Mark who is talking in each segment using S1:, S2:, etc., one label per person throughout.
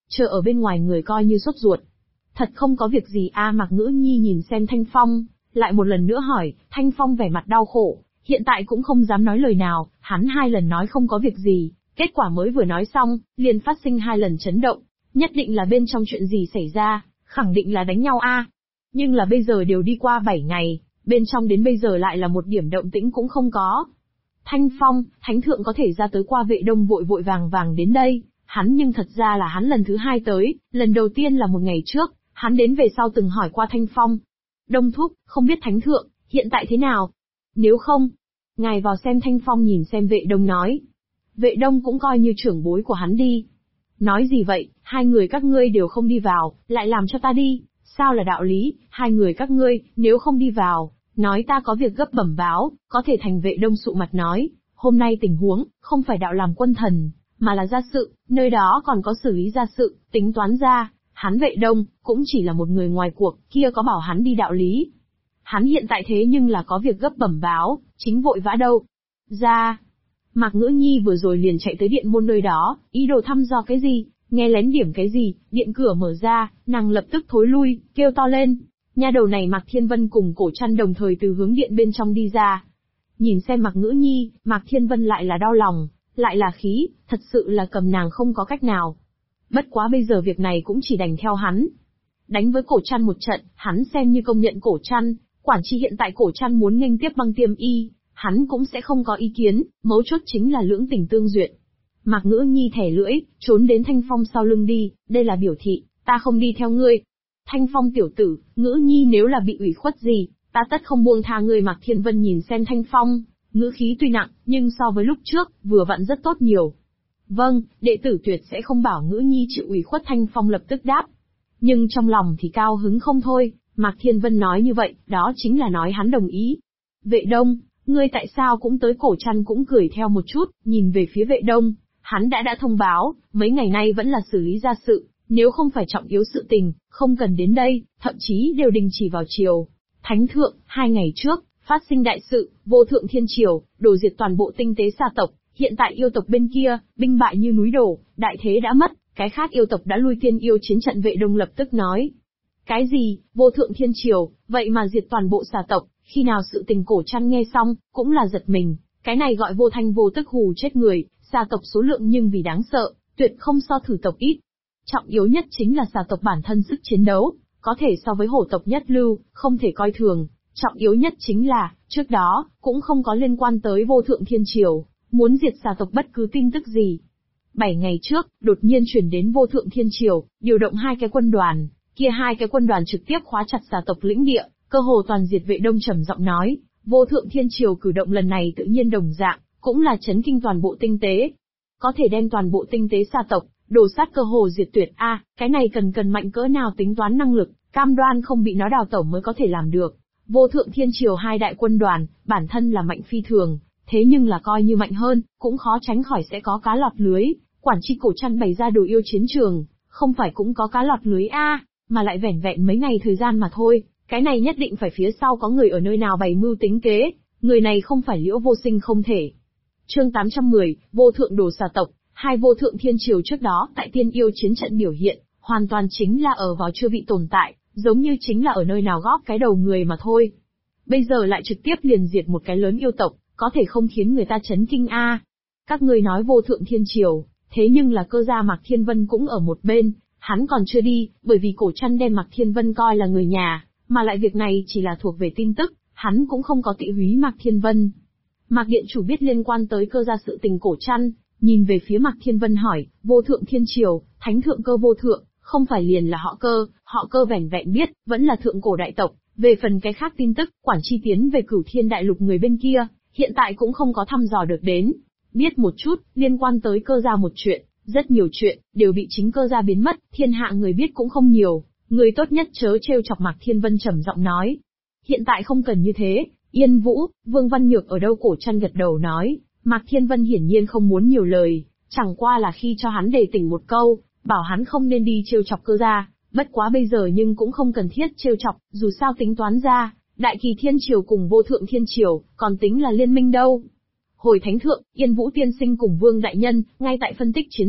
S1: chờ ở bên ngoài người coi như sốt ruột. Thật không có việc gì a? Mạc Ngữ Nhi nhìn xem Thanh Phong, lại một lần nữa hỏi. Thanh Phong vẻ mặt đau khổ, hiện tại cũng không dám nói lời nào, hắn 2 lần nói không có việc gì, kết quả mới vừa nói xong, liền phát sinh 2 lần chấn động, nhất định là bên trong chuyện gì xảy ra, khẳng định là đánh nhau a. Nhưng là bây giờ đều đi qua 7 ngày, bên trong đến bây giờ lại là một điểm động tĩnh cũng không có. Thanh Phong, Thánh Thượng có thể ra tới qua Vệ Đông vội vội vàng vàng đến đây, hắn nhưng thật ra là hắn lần thứ 2 tới, lần đầu tiên là một ngày trước, hắn đến về sau từng hỏi qua Thanh Phong. Đông thúc, không biết Thánh Thượng, hiện tại thế nào? Nếu không, ngài vào xem. Thanh Phong nhìn xem Vệ Đông nói. Vệ Đông cũng coi như trưởng bối của hắn đi. Nói gì vậy, 2 người các ngươi đều không đi vào, lại làm cho ta đi, sao là đạo lý, 2 người các ngươi, nếu không đi vào, nói ta có việc gấp bẩm báo, có thể thành. Vệ Đông sụ mặt nói, hôm nay tình huống, không phải đạo làm quân thần, mà là gia sự, nơi đó còn có xử lý gia sự, tính toán ra, hắn Vệ Đông, cũng chỉ là một người ngoài cuộc, kia có bảo hắn đi đạo lý. Hắn hiện tại thế nhưng là có việc gấp bẩm báo, chính vội vã đâu. Ra, Mạc Ngữ Nhi vừa rồi liền chạy tới điện môn nơi đó, ý đồ thăm dò cái gì, nghe lén điểm cái gì, điện cửa mở ra, nàng lập tức thối lui, kêu to lên. Nha đầu này Mạc Thiên Vân cùng Cổ Trăn đồng thời từ hướng điện bên trong đi ra. Nhìn xem Mạc Ngữ Nhi, Mạc Thiên Vân lại là đau lòng, lại là khí, thật sự là cầm nàng không có cách nào. Bất quá bây giờ việc này cũng chỉ đành theo hắn. Đánh với Cổ Trăn một trận, hắn xem như công nhận Cổ Trăn, quản chi hiện tại Cổ Trăn muốn nghênh tiếp Băng Tiêm Y, hắn cũng sẽ không có ý kiến, mấu chốt chính là lưỡng tình tương duyệt. Mạc Ngữ Nhi thẻ lưỡi, trốn đến Thanh Phong sau lưng đi, đây là biểu thị, ta không đi theo ngươi. Thanh Phong tiểu tử, Ngữ Nhi nếu là bị ủy khuất gì, ta tất không buông tha ngươi. Mạc Thiên Vân nhìn xem Thanh Phong, ngữ khí tuy nặng, nhưng so với lúc trước, vừa vặn rất tốt nhiều. Vâng, đệ tử tuyệt sẽ không bảo Ngữ Nhi chịu ủy khuất. Thanh Phong lập tức đáp. Nhưng trong lòng thì cao hứng không thôi, Mạc Thiên Vân nói như vậy, đó chính là nói hắn đồng ý. Vệ Đông, ngươi tại sao cũng tới? Cổ Trăn cũng cười theo một chút, nhìn về phía Vệ Đông, hắn đã thông báo, mấy ngày nay vẫn là xử lý gia sự, nếu không phải trọng yếu sự tình, không cần đến đây, thậm chí đều đình chỉ vào chiều. Thánh Thượng, 2 ngày trước, phát sinh đại sự, Vô Thượng Thiên Triều, đổ diệt toàn bộ tinh tế Sa tộc, hiện tại yêu tộc bên kia, binh bại như núi đổ, đại thế đã mất, cái khác yêu tộc đã lui tiên yêu chiến trận. Vệ Đông lập tức nói. Cái gì, Vô Thượng Thiên Triều, vậy mà diệt toàn bộ Sa tộc, khi nào sự tình? Cổ Trăn nghe xong, cũng là giật mình, cái này gọi vô thanh vô tức hù chết người, Sa tộc số lượng nhưng vì đáng sợ, tuyệt không so thử tộc ít. Trọng yếu nhất chính là Sa tộc bản thân sức chiến đấu, có thể so với hổ tộc nhất lưu, không thể coi thường. Trọng yếu nhất chính là, trước đó, cũng không có liên quan tới Vô Thượng Thiên Triều, muốn diệt Sa tộc bất cứ tin tức gì. 7 ngày trước, đột nhiên chuyển đến Vô Thượng Thiên Triều, điều động 2 cái quân đoàn, kia 2 cái quân đoàn trực tiếp khóa chặt Sa tộc lĩnh địa, cơ hồ toàn diệt. Vệ Đông trầm giọng nói, Vô Thượng Thiên Triều cử động lần này tự nhiên đồng dạng, cũng là chấn kinh toàn bộ tinh tế. Có thể đem toàn bộ tinh tế Sa tộc, đổ sát cơ hồ diệt tuyệt a, cái này cần mạnh cỡ nào tính toán năng lực, cam đoan không bị nó đào tẩu mới có thể làm được. Vô Thượng Thiên Triều 2 đại quân đoàn, bản thân là mạnh phi thường, thế nhưng là coi như mạnh hơn, cũng khó tránh khỏi sẽ có cá lọt lưới, quản chi Cổ Trăn bày ra đồ yêu chiến trường, không phải cũng có cá lọt lưới a, mà lại vẻn vẹn mấy ngày thời gian mà thôi, cái này nhất định phải phía sau có người ở nơi nào bày mưu tính kế, người này không phải Liễu Vô Sinh không thể. Chương 810, Vô Thượng đồ Sa tộc. 2 Vô Thượng Thiên Triều trước đó tại tiên yêu chiến trận biểu hiện, hoàn toàn chính là ở vào chưa bị tồn tại, giống như chính là ở nơi nào góp cái đầu người mà thôi. Bây giờ lại trực tiếp liền diệt một cái lớn yêu tộc, có thể không khiến người ta chấn kinh a? Các ngươi nói Vô Thượng Thiên Triều, thế nhưng là cơ gia Mạc Thiên Vân cũng ở một bên, hắn còn chưa đi, bởi vì Cổ Trăn đem Mạc Thiên Vân coi là người nhà, mà lại việc này chỉ là thuộc về tin tức, hắn cũng không có tị húy Mạc Thiên Vân. Mạc Điện Chủ biết liên quan tới cơ gia sự tình Cổ Trăn, nhìn về phía Mạc Thiên Vân hỏi, Vô Thượng Thiên Triều, Thánh Thượng Cơ Vô Thượng, không phải liền là họ cơ vẻn vẹn biết, vẫn là thượng cổ đại tộc, về phần cái khác tin tức, quản chi tiến về Cửu Thiên Đại Lục người bên kia, hiện tại cũng không có thăm dò được đến. Biết một chút, liên quan tới cơ gia một chuyện, rất nhiều chuyện, đều bị chính cơ gia biến mất, thiên hạ người biết cũng không nhiều, người tốt nhất chớ trêu chọc. Mạc Thiên Vân trầm giọng nói. Hiện tại không cần như thế, Yên Vũ, Vương Văn Nhược ở đâu? Cổ Trăn gật đầu nói. Mạc Thiên Vân hiển nhiên không muốn nhiều lời, chẳng qua là khi cho hắn đề tỉnh một câu, bảo hắn không nên đi trêu chọc cơ gia, bất quá bây giờ nhưng cũng không cần thiết trêu chọc, dù sao tính toán ra, Đại Kỳ Thiên Triều cùng Vô Thượng Thiên Triều, còn tính là liên minh đâu. Hồi Thánh Thượng, Yên Vũ tiên sinh cùng Vương Đại Nhân, ngay tại phân tích chiến sự,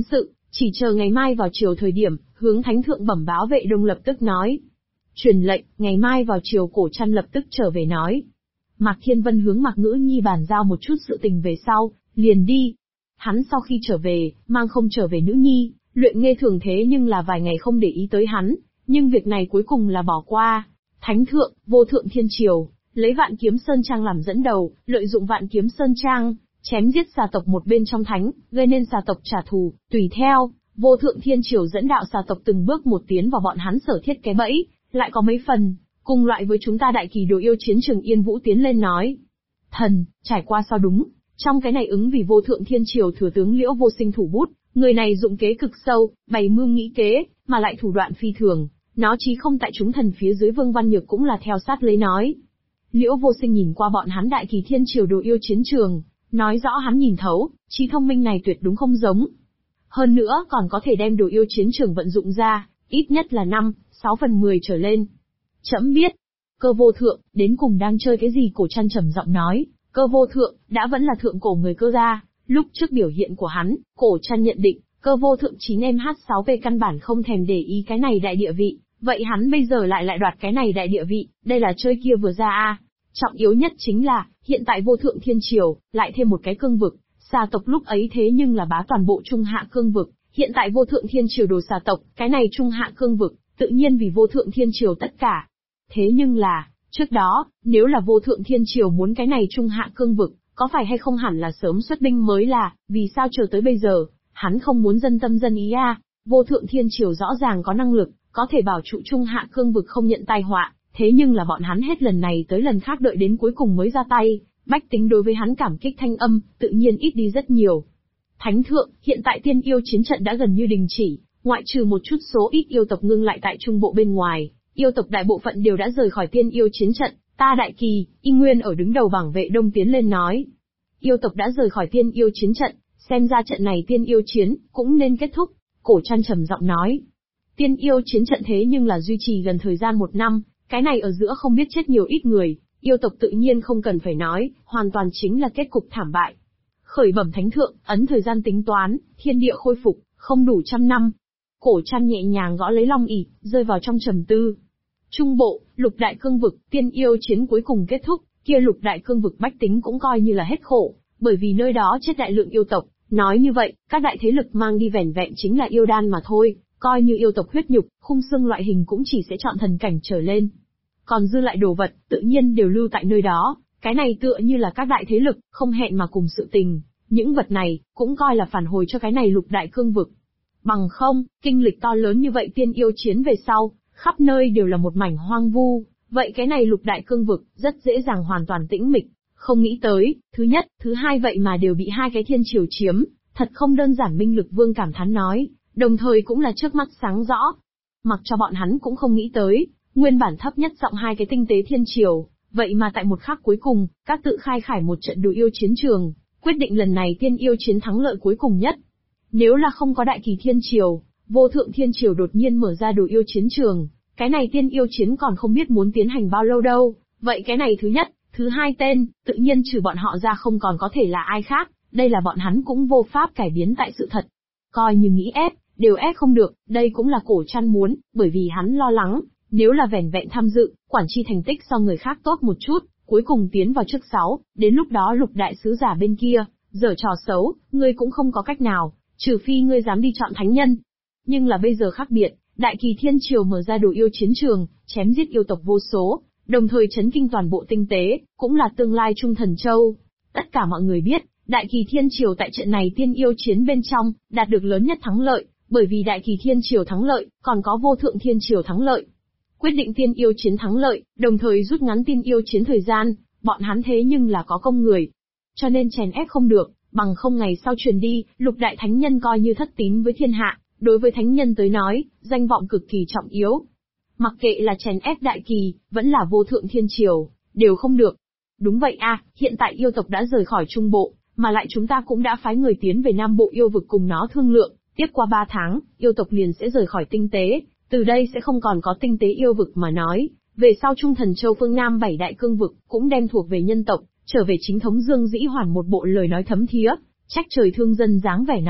S1: Chỉ chờ ngày mai vào chiều thời điểm, hướng thánh thượng bẩm báo Vệ Đông lập tức nói. Truyền lệnh, ngày mai vào chiều Cổ Trăn lập tức trở về nói. Mạc Thiên Vân hướng Mạc Ngữ Nhi bàn giao một chút sự tình về sau, liền đi. Hắn sau khi trở về, mang không trở về nữ nhi, Luyện Nghe Thường thế nhưng là vài ngày không để ý tới hắn, nhưng việc này cuối cùng là bỏ qua. Thánh thượng, vô thượng thiên triều, lấy Vạn Kiếm Sơn Trang làm dẫn đầu, lợi dụng Vạn Kiếm Sơn Trang, chém giết xà tộc một bên trong thánh, gây nên xà tộc trả thù, tùy theo, vô thượng thiên triều dẫn đạo xà tộc từng bước một tiến vào bọn hắn sở thiết cái bẫy, lại có mấy phần, cùng loại với chúng ta đại kỳ đồ yêu chiến trường Yên Vũ tiến lên nói. Thần, trải qua sao đúng, trong cái này ứng vì vô thượng thiên triều thừa tướng Liễu Vô Sinh thủ bút, người này dụng kế cực sâu, bày mưu nghĩ kế, mà lại thủ đoạn phi thường, nó chí không tại chúng thần phía dưới Vương Văn Nhược cũng là theo sát lấy nói. Liễu Vô Sinh nhìn qua bọn hắn đại kỳ thiên triều đồ yêu chiến trường, nói rõ hắn nhìn thấu, trí thông minh này tuyệt đúng không giống. Hơn nữa còn có thể đem đồ yêu chiến trường vận dụng ra, ít nhất là 5/6/10 trở lên. Trẫm biết. Cơ Vô Thượng, đến cùng đang chơi cái gì? Cổ Trăn trầm giọng nói. Cơ Vô Thượng, đã vẫn là thượng cổ người Cơ gia, lúc trước biểu hiện của hắn, Cổ Trăn nhận định, Cơ Vô Thượng 9MH6P căn bản không thèm để ý cái này đại địa vị, vậy hắn bây giờ lại đoạt cái này đại địa vị, đây là chơi kia vừa ra a. Trọng yếu nhất chính là, hiện tại vô thượng thiên triều, lại thêm một cái cương vực, xà tộc lúc ấy thế nhưng là bá toàn bộ trung hạ cương vực, hiện tại vô thượng thiên triều đồ xà tộc, cái này trung hạ cương vực, tự nhiên vì vô thượng thiên triều tất cả. Thế nhưng là, trước đó, nếu là vô thượng thiên triều muốn cái này trung hạ cương vực, có phải hay không hẳn là sớm xuất binh mới là, vì sao chờ tới bây giờ, hắn không muốn dân tâm dân ý a? Vô thượng thiên triều rõ ràng có năng lực, có thể bảo trụ trung hạ cương vực không nhận tai họa, thế nhưng là bọn hắn hết lần này tới lần khác đợi đến cuối cùng mới ra tay, bách tính đối với hắn cảm kích thanh âm, tự nhiên ít đi rất nhiều. Thánh thượng, hiện tại tiên yêu chiến trận đã gần như đình chỉ, ngoại trừ một chút số ít yêu tộc ngưng lại tại trung bộ bên ngoài, yêu tộc đại bộ phận đều đã rời khỏi tiên yêu chiến trận, ta đại kỳ, Y Nguyên ở đứng đầu bảng Vệ Đông tiến lên nói. Yêu tộc đã rời khỏi tiên yêu chiến trận, xem ra trận này tiên yêu chiến, cũng nên kết thúc, Cổ Trăn trầm giọng nói. Tiên yêu chiến trận thế nhưng là duy trì gần thời gian 1 năm, cái này ở giữa không biết chết nhiều ít người, yêu tộc tự nhiên không cần phải nói, hoàn toàn chính là kết cục thảm bại. Khởi bẩm thánh thượng, ấn thời gian tính toán, thiên địa khôi phục, không đủ 100 năm. Cổ Trăn nhẹ nhàng gõ lấy long ỷ, rơi vào trong trầm tư. Trung bộ, lục đại cương vực, tiên yêu chiến cuối cùng kết thúc, kia lục đại cương vực bách tính cũng coi như là hết khổ, bởi vì nơi đó chết đại lượng yêu tộc, nói như vậy, các đại thế lực mang đi vẻn vẹn chính là yêu đan mà thôi, coi như yêu tộc huyết nhục, khung xương loại hình cũng chỉ sẽ chọn thần cảnh trở lên. Còn dư lại đồ vật, tự nhiên đều lưu tại nơi đó, cái này tựa như là các đại thế lực, không hẹn mà cùng sự tình, những vật này, cũng coi là phản hồi cho cái này lục đại cương vực. Bằng không, kinh lịch to lớn như vậy tiên yêu chiến về sau, khắp nơi đều là một mảnh hoang vu, vậy cái này lục đại cương vực, rất dễ dàng hoàn toàn tĩnh mịch, không nghĩ tới, thứ nhất, thứ hai vậy mà đều bị hai cái thiên triều chiếm, thật không đơn giản. Minh Lực Vương cảm thán nói, đồng thời cũng là trước mắt sáng rõ. Mặc cho bọn hắn cũng không nghĩ tới, nguyên bản thấp nhất giọng hai cái tinh tế thiên triều, vậy mà tại một khắc cuối cùng, các tự khai khải một trận đồ yêu chiến trường, quyết định lần này tiên yêu chiến thắng lợi cuối cùng nhất. Nếu là không có đại kỳ thiên triều, vô thượng thiên triều đột nhiên mở ra đồ yêu chiến trường, cái này tiên yêu chiến còn không biết muốn tiến hành bao lâu đâu, vậy cái này thứ nhất, thứ hai tên, tự nhiên trừ bọn họ ra không còn có thể là ai khác, đây là bọn hắn cũng vô pháp cải biến tại sự thật. Coi như nghĩ ép, đều ép không được, đây cũng là Cổ Trăn muốn, bởi vì hắn lo lắng, nếu là vẻn vẹn tham dự, quản chi thành tích so người khác tốt một chút, cuối cùng tiến vào trước 6, đến lúc đó lục đại sứ giả bên kia, giở trò xấu, ngươi cũng không có cách nào, trừ phi ngươi dám đi chọn thánh nhân. Nhưng là bây giờ khác biệt, đại kỳ thiên triều mở ra đồ yêu chiến trường, chém giết yêu tộc vô số, đồng thời chấn kinh toàn bộ tinh tế, cũng là tương lai Trung Thần Châu. Tất cả mọi người biết, đại kỳ thiên triều tại trận này tiên yêu chiến bên trong, đạt được lớn nhất thắng lợi, bởi vì đại kỳ thiên triều thắng lợi, còn có vô thượng thiên triều thắng lợi. Quyết định tiên yêu chiến thắng lợi, đồng thời rút ngắn tiên yêu chiến thời gian, bọn hắn thế nhưng là có công người. Cho nên chèn ép không được, bằng không ngày sau truyền đi, lục đại thánh nhân coi như thất tín với thiên hạ, đối với thánh nhân tới nói, danh vọng cực kỳ trọng yếu. Mặc kệ là chèn ép đại kỳ, vẫn là vô thượng thiên triều, đều không được. Đúng vậy a, hiện tại yêu tộc đã rời khỏi trung bộ, mà lại chúng ta cũng đã phái người tiến về nam bộ yêu vực cùng nó thương lượng, tiếp qua 3 tháng, yêu tộc liền sẽ rời khỏi tinh tế, từ đây sẽ không còn có tinh tế yêu vực mà nói, về sau Trung Thần Châu phương Nam 7 đại cương vực cũng đem thuộc về nhân tộc, trở về chính thống Dương Dĩ Hoàn một bộ lời nói thấm thía, trách trời thương dân dáng vẻ nói,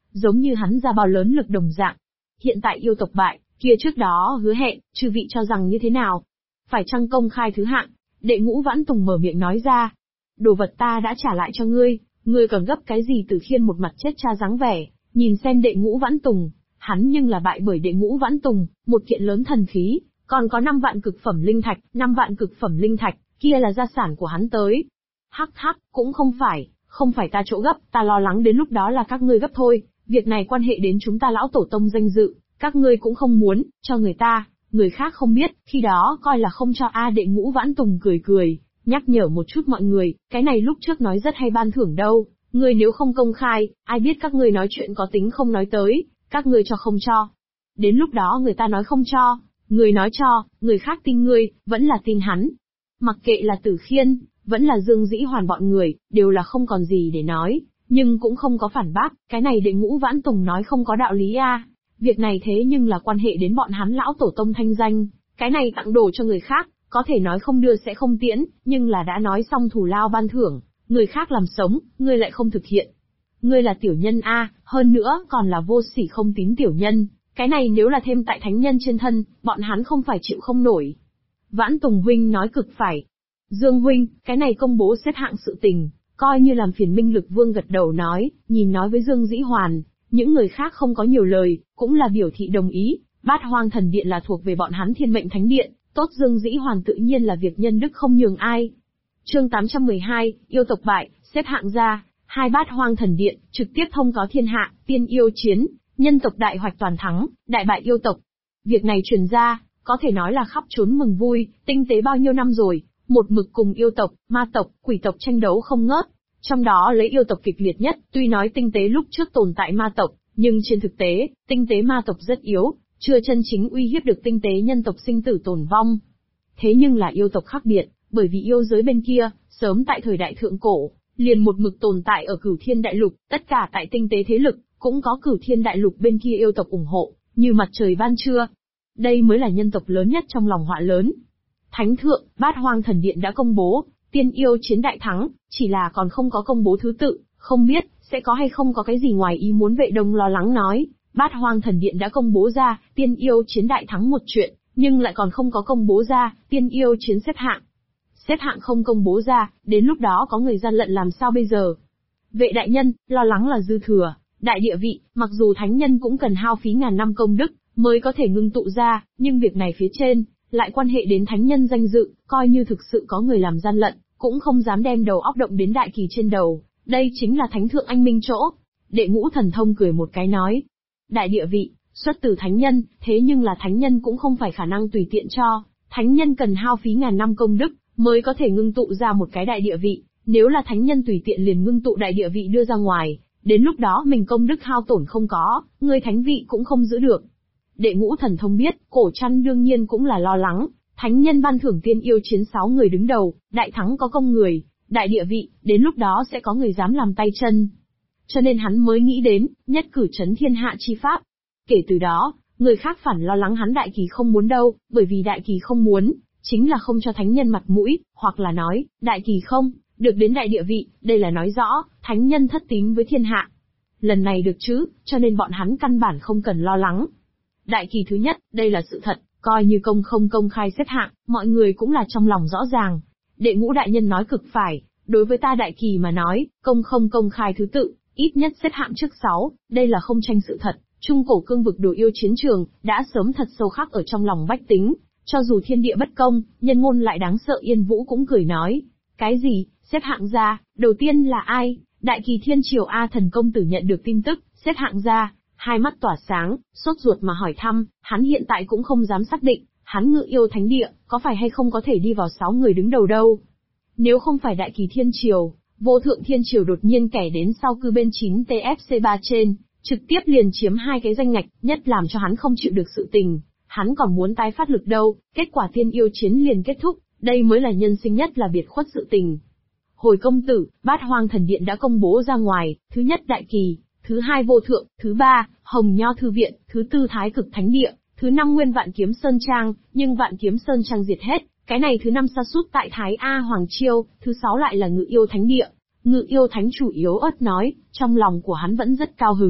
S1: giống như hắn ra bao lớn lực đồng dạng. Hiện tại yêu tộc bại, kia trước đó hứa hẹn, chư vị cho rằng như thế nào? Phải chăng công khai thứ hạng? Đệ Ngũ Vãn Tùng mở miệng nói ra. Đồ vật ta đã trả lại cho ngươi còn gấp cái gì? Từ Khiên một mặt chết cha dáng vẻ, nhìn xem Đệ Ngũ Vãn Tùng, hắn nhưng là bại bởi Đệ Ngũ Vãn Tùng, một kiện lớn thần khí, còn có 5 vạn cực phẩm linh thạch, 5 vạn cực phẩm linh thạch, kia là gia sản của hắn tới. Hắc hắc, cũng không phải ta chỗ gấp, ta lo lắng đến lúc đó là các ngươi gấp thôi, việc này quan hệ đến chúng ta lão tổ tông danh dự, các ngươi cũng không muốn, cho người khác không biết, khi đó coi là không cho a. Đệ Ngũ Vãn Tùng cười, nhắc nhở một chút mọi người, cái này lúc trước nói rất hay ban thưởng đâu, ngươi nếu không công khai, ai biết các ngươi nói chuyện có tính không nói tới, các ngươi cho không cho. Đến lúc đó người ta nói không cho, người nói cho, người khác tin ngươi, vẫn là tin hắn. Mặc kệ là Tử Khiên, vẫn là Dương Dĩ Hoàn bọn người, đều là không còn gì để nói, nhưng cũng không có phản bác, cái này Đệ Ngũ Vãn Tùng nói không có đạo lý a. Việc này thế nhưng là quan hệ đến bọn hắn lão tổ tông thanh danh, cái này tặng đồ cho người khác, có thể nói không đưa sẽ không tiễn, nhưng là đã nói xong thù lao ban thưởng, người khác làm sống, ngươi lại không thực hiện. Ngươi là tiểu nhân a, hơn nữa còn là vô sỉ không tín tiểu nhân, cái này nếu là thêm tại thánh nhân trên thân, bọn hắn không phải chịu không nổi. Vãn Tùng huynh nói cực phải. Dương huynh, cái này công bố xếp hạng sự tình, coi như làm phiền Minh Lực Vương gật đầu nói, nhìn nói với Dương Dĩ Hoàn, những người khác không có nhiều lời, cũng là biểu thị đồng ý, Bát Hoang Thần Điện là thuộc về bọn hắn Thiên Mệnh Thánh Điện, tốt Dương Dĩ Hoàn tự nhiên là việc nhân đức không nhường ai. Chương 812, yêu tộc bại, xếp hạng ra, 2 Bát Hoang Thần Điện, trực tiếp thông cáo thiên hạ, tiên yêu chiến, nhân tộc đại hoạch toàn thắng, đại bại yêu tộc. Việc này truyền ra, có thể nói là khắp trốn mừng vui, tinh tế bao nhiêu năm rồi, một mực cùng yêu tộc, ma tộc, quỷ tộc tranh đấu không ngớt. Trong đó lấy yêu tộc kịch liệt nhất, tuy nói tinh tế lúc trước tồn tại ma tộc, nhưng trên thực tế, tinh tế ma tộc rất yếu, chưa chân chính uy hiếp được tinh tế nhân tộc sinh tử tồn vong. Thế nhưng là yêu tộc khác biệt, bởi vì yêu giới bên kia, sớm tại thời đại thượng cổ, liền một mực tồn tại ở Cửu Thiên Đại Lục, tất cả tại tinh tế thế lực, cũng có Cửu Thiên Đại Lục bên kia yêu tộc ủng hộ, như mặt trời ban trưa. Đây mới là nhân tộc lớn nhất trong lòng họa lớn. Thánh thượng, Bát Hoang Thần Điện đã công bố, tiên yêu chiến đại thắng, chỉ là còn không có công bố thứ tự, không biết, sẽ có hay không có cái gì ngoài ý muốn. Vệ Đông lo lắng nói, Bát Hoang Thần Điện đã công bố ra, tiên yêu chiến đại thắng một chuyện, nhưng lại còn không có công bố ra, tiên yêu chiến xếp hạng. Xếp hạng không công bố ra, đến lúc đó có người gian lận làm sao bây giờ? Vệ đại nhân, lo lắng là dư thừa, đại địa vị, mặc dù thánh nhân cũng cần hao phí ngàn năm công đức, mới có thể ngưng tụ ra, nhưng việc này phía trên, lại quan hệ đến thánh nhân danh dự, coi như thực sự có người làm gian lận, cũng không dám đem đầu óc động đến đại kỳ trên đầu, đây chính là thánh thượng anh minh chỗ. Đệ Ngũ Thần Thông cười một cái nói, đại địa vị, xuất từ thánh nhân, thế nhưng là thánh nhân cũng không phải khả năng tùy tiện cho, thánh nhân cần hao phí ngàn năm công đức, mới có thể ngưng tụ ra một cái đại địa vị, nếu là thánh nhân tùy tiện liền ngưng tụ đại địa vị đưa ra ngoài, đến lúc đó mình công đức hao tổn không có, người thánh vị cũng không giữ được. Đệ Ngũ Thần Thông biết, Cổ Trăn đương nhiên cũng là lo lắng, thánh nhân ban thưởng tiên yêu chiến 6 người đứng đầu, đại thắng có công người, đại địa vị, đến lúc đó sẽ có người dám làm tay chân. Cho nên hắn mới nghĩ đến, nhất cử trấn thiên hạ chi pháp. Kể từ đó, người khác phản lo lắng hắn đại kỳ không muốn đâu, bởi vì đại kỳ không muốn, chính là không cho thánh nhân mặt mũi, hoặc là nói, đại kỳ không, được đến đại địa vị, đây là nói rõ, thánh nhân thất tín với thiên hạ. Lần này được chứ, cho nên bọn hắn căn bản không cần lo lắng. Đại kỳ thứ nhất, đây là sự thật, coi như không công khai xếp hạng, mọi người cũng là trong lòng rõ ràng. Đệ Ngũ đại nhân nói cực phải, đối với ta đại kỳ mà nói, không công khai thứ tự, ít nhất xếp hạng trước 6, đây là không tranh sự thật. Trung cổ cương vực đồ yêu chiến trường, đã sớm thật sâu khắc ở trong lòng bách tính, cho dù thiên địa bất công, nhân ngôn lại đáng sợ. Yên Vũ cũng cười nói, cái gì, xếp hạng ra, đầu tiên là ai? Đại kỳ thiên triều A Thần công tử nhận được tin tức, xếp hạng ra, hai mắt tỏa sáng, sốt ruột mà hỏi thăm, hắn hiện tại cũng không dám xác định, hắn Ngự Yêu Thánh Địa, có phải hay không có thể đi vào 6 người đứng đầu đâu. Nếu không phải đại kỳ thiên triều, vô thượng thiên triều đột nhiên kẻ đến sau cư bên 9 TFC3 trên, trực tiếp liền chiếm 2 cái danh ngạch, nhất làm cho hắn không chịu được sự tình, hắn còn muốn tái phát lực đâu, kết quả tiên yêu chiến liền kết thúc, đây mới là nhân sinh nhất là biệt khuất sự tình. Hồi công tử, Bát Hoang Thần Điện đã công bố ra ngoài, thứ nhất đại kỳ, thứ hai vô thượng, thứ ba, Hồng Nho Thư Viện, thứ tư Thái Cực Thánh Địa, thứ năm Nguyên Vạn Kiếm Sơn Trang, nhưng Vạn Kiếm Sơn Trang diệt hết, cái này thứ năm sa sút tại Thái A Hoàng Chiêu, thứ 6 lại là Ngự Yêu Thánh Địa. Ngự Yêu Thánh chủ yếu ớt nói, trong lòng của hắn vẫn rất cao hứng,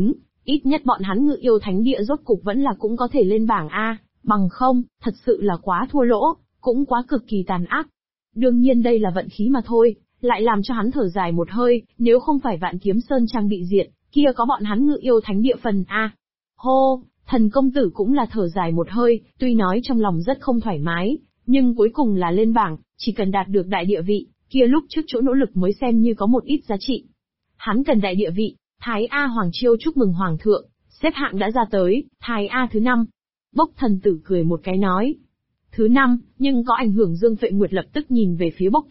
S1: Ít nhất bọn hắn Ngự Yêu Thánh Địa rốt cục vẫn là cũng có thể lên bảng A, bằng không, thật sự là quá thua lỗ, cũng quá cực kỳ tàn ác. Đương nhiên đây là vận khí mà thôi, lại làm cho hắn thở dài một hơi, nếu không phải Vạn Kiếm Sơn trang bị diệt, kia có bọn hắn Ngự Yêu Thánh Địa phần A. Hô, Thần công tử cũng là thở dài một hơi, tuy nói trong lòng rất không thoải mái, nhưng cuối cùng là lên bảng, chỉ cần đạt được đại địa vị, kia lúc trước chỗ nỗ lực mới xem như có một ít giá trị. Hắn cần đại địa vị, Thái A Hoàng Chiêu chúc mừng Hoàng thượng, xếp hạng đã ra tới, Thái A thứ 5. Bốc thần tử cười một cái nói. Thứ 5, nhưng có ảnh hưởng Dương Phệ Nguyệt lập tức nhìn về phía bốc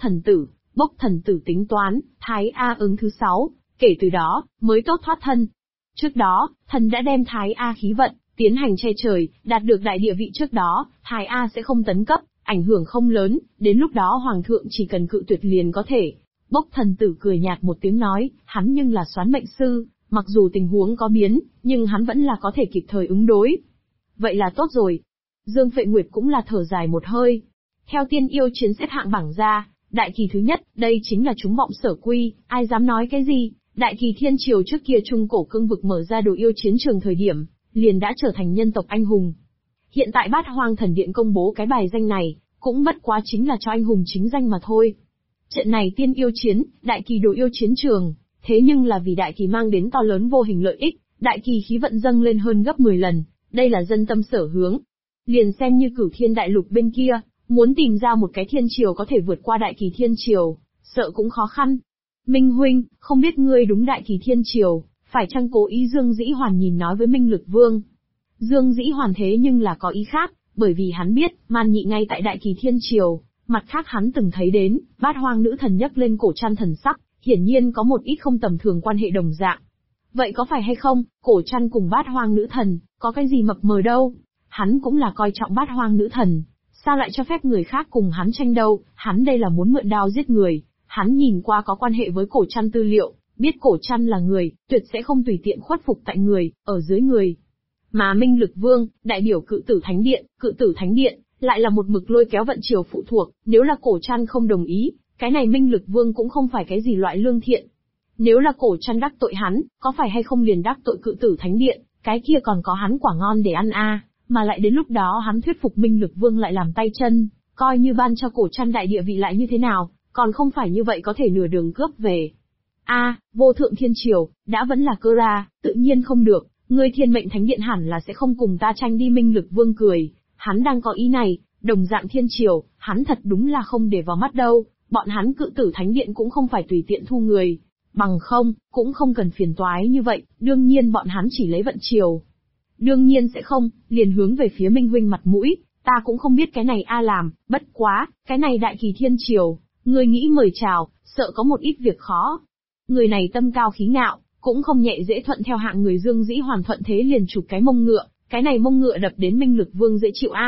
S1: thần tử tính toán, Thái A ứng thứ 6, kể từ đó, mới tốt thoát thân. Trước đó, thần đã đem Thái A khí vận, tiến hành che trời, đạt được đại địa vị trước đó, Thái A sẽ không tấn cấp, ảnh hưởng không lớn, đến lúc đó Hoàng thượng chỉ cần cự tuyệt liền có thể. Bốc thần tử cười nhạt một tiếng nói, hắn nhưng là soán mệnh sư, mặc dù tình huống có biến, nhưng hắn vẫn là có thể kịp thời ứng đối. Vậy là tốt rồi. Dương Phệ Nguyệt cũng là thở dài một hơi. Theo tiên yêu chiến xếp hạng bảng ra, đại kỳ thứ nhất, đây chính là chúng vọng sở quy, ai dám nói cái gì, đại kỳ thiên triều trước kia trung cổ cương vực mở ra đồ yêu chiến trường thời điểm, liền đã trở thành nhân tộc anh hùng. Hiện tại Bát Hoang Thần Điện công bố cái bài danh này, cũng bất quá chính là cho anh hùng chính danh mà thôi. Trận này tiên yêu chiến, đại kỳ đồ yêu chiến trường, thế nhưng là vì đại kỳ mang đến to lớn vô hình lợi ích, đại kỳ khí vận dâng lên hơn gấp 10 lần, đây là dân tâm sở hướng. Liền xem như Cửu Thiên Đại Lục bên kia, muốn tìm ra một cái thiên triều có thể vượt qua đại kỳ thiên triều, sợ cũng khó khăn. Minh huynh, không biết ngươi đúng đại kỳ thiên triều, phải chăng cố ý? Dương Dĩ Hoàn nhìn nói với Minh Lực Vương. Dương Dĩ Hoàn thế nhưng là có ý khác, bởi vì hắn biết, Man Nhị ngay tại đại kỳ thiên triều, mặt khác hắn từng thấy đến, Bát Hoang nữ thần nhấc lên cổ trăn thần sắc, hiển nhiên có một ít không tầm thường quan hệ đồng dạng. Vậy có phải hay không, cổ trăn cùng Bát Hoang nữ thần, có cái gì mập mờ đâu? Hắn cũng là coi trọng Bát Hoang nữ thần, sao lại cho phép người khác cùng hắn tranh đâu? Hắn đây là muốn mượn đao giết người. Hắn nhìn qua có quan hệ với cổ trăn tư liệu, biết cổ trăn là người, tuyệt sẽ không tùy tiện khuất phục tại người, ở dưới người. Mà Minh Lực Vương, đại biểu Cự Tử Thánh Điện, lại là một mực lôi kéo vận triều phụ thuộc, nếu là cổ trăn không đồng ý, cái này Minh Lực Vương cũng không phải cái gì loại lương thiện. Nếu là cổ trăn đắc tội hắn, có phải hay không liền đắc tội Cự Tử Thánh Điện, cái kia còn có hắn quả ngon để ăn a, mà lại đến lúc đó hắn thuyết phục Minh Lực Vương lại làm tay chân, coi như ban cho cổ trăn đại địa vị lại như thế nào, còn không phải như vậy có thể nửa đường cướp về. Vô thượng thiên triều, đã vẫn là cơ ra, tự nhiên không được, ngươi Thiên Mệnh Thánh Điện hẳn là sẽ không cùng ta tranh đi. Minh Lực Vương cười, hắn đang có ý này, đồng dạng thiên triều, hắn thật đúng là không để vào mắt đâu, bọn hắn Cự Tử Thánh Điện cũng không phải tùy tiện thu người, bằng không, cũng không cần phiền toái như vậy, đương nhiên bọn hắn chỉ lấy vận triều. Đương nhiên sẽ không, liền hướng về phía Minh huynh mặt mũi, ta cũng không biết cái này làm, bất quá, cái này đại kỳ thiên triều, ngươi nghĩ mời chào, sợ có một ít việc khó. Người này tâm cao khí ngạo, cũng không nhẹ dễ thuận theo hạng người. Dương Dĩ Hoàn thuận thế liền chụp cái mông ngựa, cái này mông ngựa đập đến Minh Lực Vương dễ chịu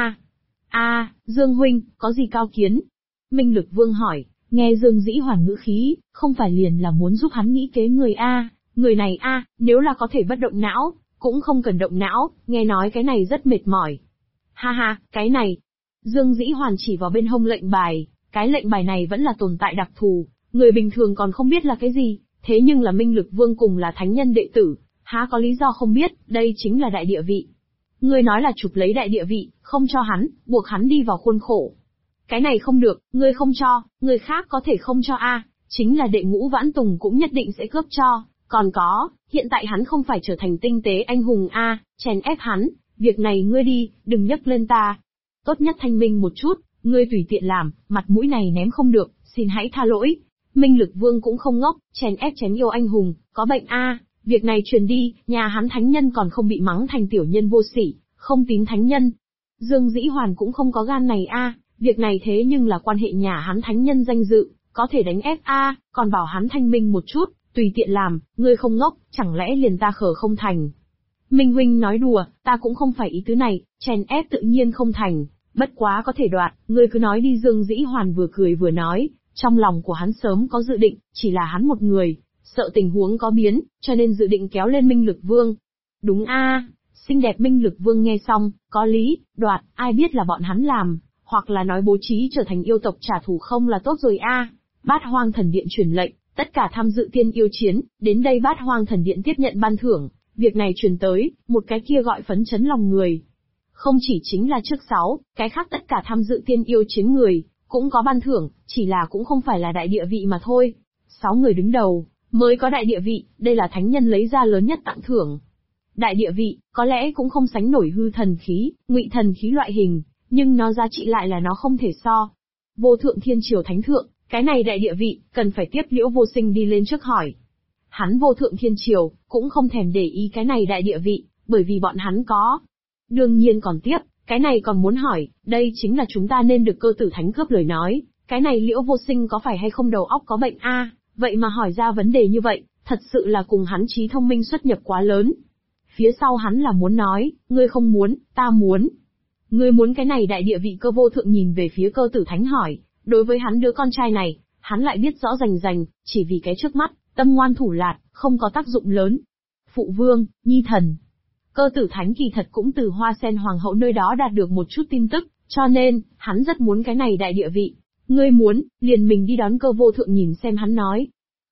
S1: Dương huynh, có gì cao kiến? Minh Lực Vương hỏi, nghe Dương Dĩ Hoàn ngữ khí, không phải liền là muốn giúp hắn nghĩ kế người người này nếu là có thể bất động não, cũng không cần động não, nghe nói cái này rất mệt mỏi. Ha, cái này. Dương Dĩ Hoàn chỉ vào bên hông lệnh bài, cái lệnh bài này vẫn là tồn tại đặc thù, người bình thường còn không biết là cái gì, thế nhưng là Minh Lực Vương cùng là thánh nhân đệ tử, há có lý do không biết, đây chính là đại địa vị. Ngươi nói là chụp lấy đại địa vị, không cho hắn, buộc hắn đi vào khuôn khổ. Cái này không được, ngươi không cho, người khác có thể không cho chính là đệ Ngũ Vãn Tùng cũng nhất định sẽ cướp cho. Còn có, hiện tại hắn không phải trở thành tinh tế anh hùng chèn ép hắn, việc này ngươi đi, đừng nhắc lên ta. Tốt nhất thanh minh một chút, ngươi tùy tiện làm, mặt mũi này ném không được, xin hãy tha lỗi. Minh Lực Vương cũng không ngốc, chèn ép chém yêu anh hùng, có bệnh việc này truyền đi, nhà hắn thánh nhân còn không bị mắng thành tiểu nhân vô sỉ, không tín thánh nhân. Dương Dĩ Hoàn cũng không có gan này việc này thế nhưng là quan hệ nhà hắn thánh nhân danh dự, có thể đánh ép còn bảo hắn thanh minh một chút. Tùy tiện làm, ngươi không ngốc, chẳng lẽ liền ta khở không thành? Minh huynh nói đùa, ta cũng không phải ý tứ này, chèn ép tự nhiên không thành, bất quá có thể đoạt, ngươi cứ nói đi. Dương Dĩ Hoàn vừa cười vừa nói, trong lòng của hắn sớm có dự định, chỉ là hắn một người, sợ tình huống có biến, cho nên dự định kéo lên Minh Lực Vương. Đúng xinh đẹp. Minh Lực Vương nghe xong, có lý, đoạt, ai biết là bọn hắn làm, hoặc là nói bố trí trở thành yêu tộc trả thù không là tốt rồi Bát Hoang Thần Điện truyền lệnh. Tất cả tham dự tiên yêu chiến, đến đây Bát Hoang Thần Điện tiếp nhận ban thưởng, Việc này truyền tới, một cái kia gọi phấn chấn lòng người. Không chỉ chính là trước 6, cái khác tất cả tham dự tiên yêu chiến người, cũng có ban thưởng, chỉ là cũng không phải là đại địa vị mà thôi. 6 người đứng đầu, mới có đại địa vị, đây là thánh nhân lấy ra lớn nhất tặng thưởng. Đại địa vị, có lẽ cũng không sánh nổi hư thần khí, ngụy thần khí loại hình, nhưng nó giá trị lại là nó không thể so. Vô thượng thiên triều thánh thượng, cái này đại địa vị, cần phải tiếp Liễu Vô Sinh đi lên trước hỏi. Hắn vô thượng thiên triều, cũng không thèm để ý cái này đại địa vị, bởi vì bọn hắn có. Đương nhiên còn tiếp, cái này còn muốn hỏi, đây chính là chúng ta nên được cơ tử thánh cướp lời nói, cái này Liễu Vô Sinh có phải hay không đầu óc có bệnh a? Vậy mà hỏi ra vấn đề như vậy, thật sự là cùng hắn trí thông minh xuất nhập quá lớn. Phía sau hắn là muốn nói, ngươi không muốn, ta muốn. Ngươi muốn cái này đại địa vị cơ vô thượng nhìn về phía cơ tử thánh hỏi, đối với hắn đứa con trai này, hắn lại biết rõ rành rành, chỉ vì cái trước mắt, tâm ngoan thủ lạt, không có tác dụng lớn. Phụ vương, nhi thần. Cơ tử thánh kỳ thật cũng từ Hoa Sen Hoàng hậu nơi đó đạt được một chút tin tức, cho nên, hắn rất muốn cái này đại địa vị. Ngươi muốn, liền mình đi đón cơ vô thượng nhìn xem hắn nói.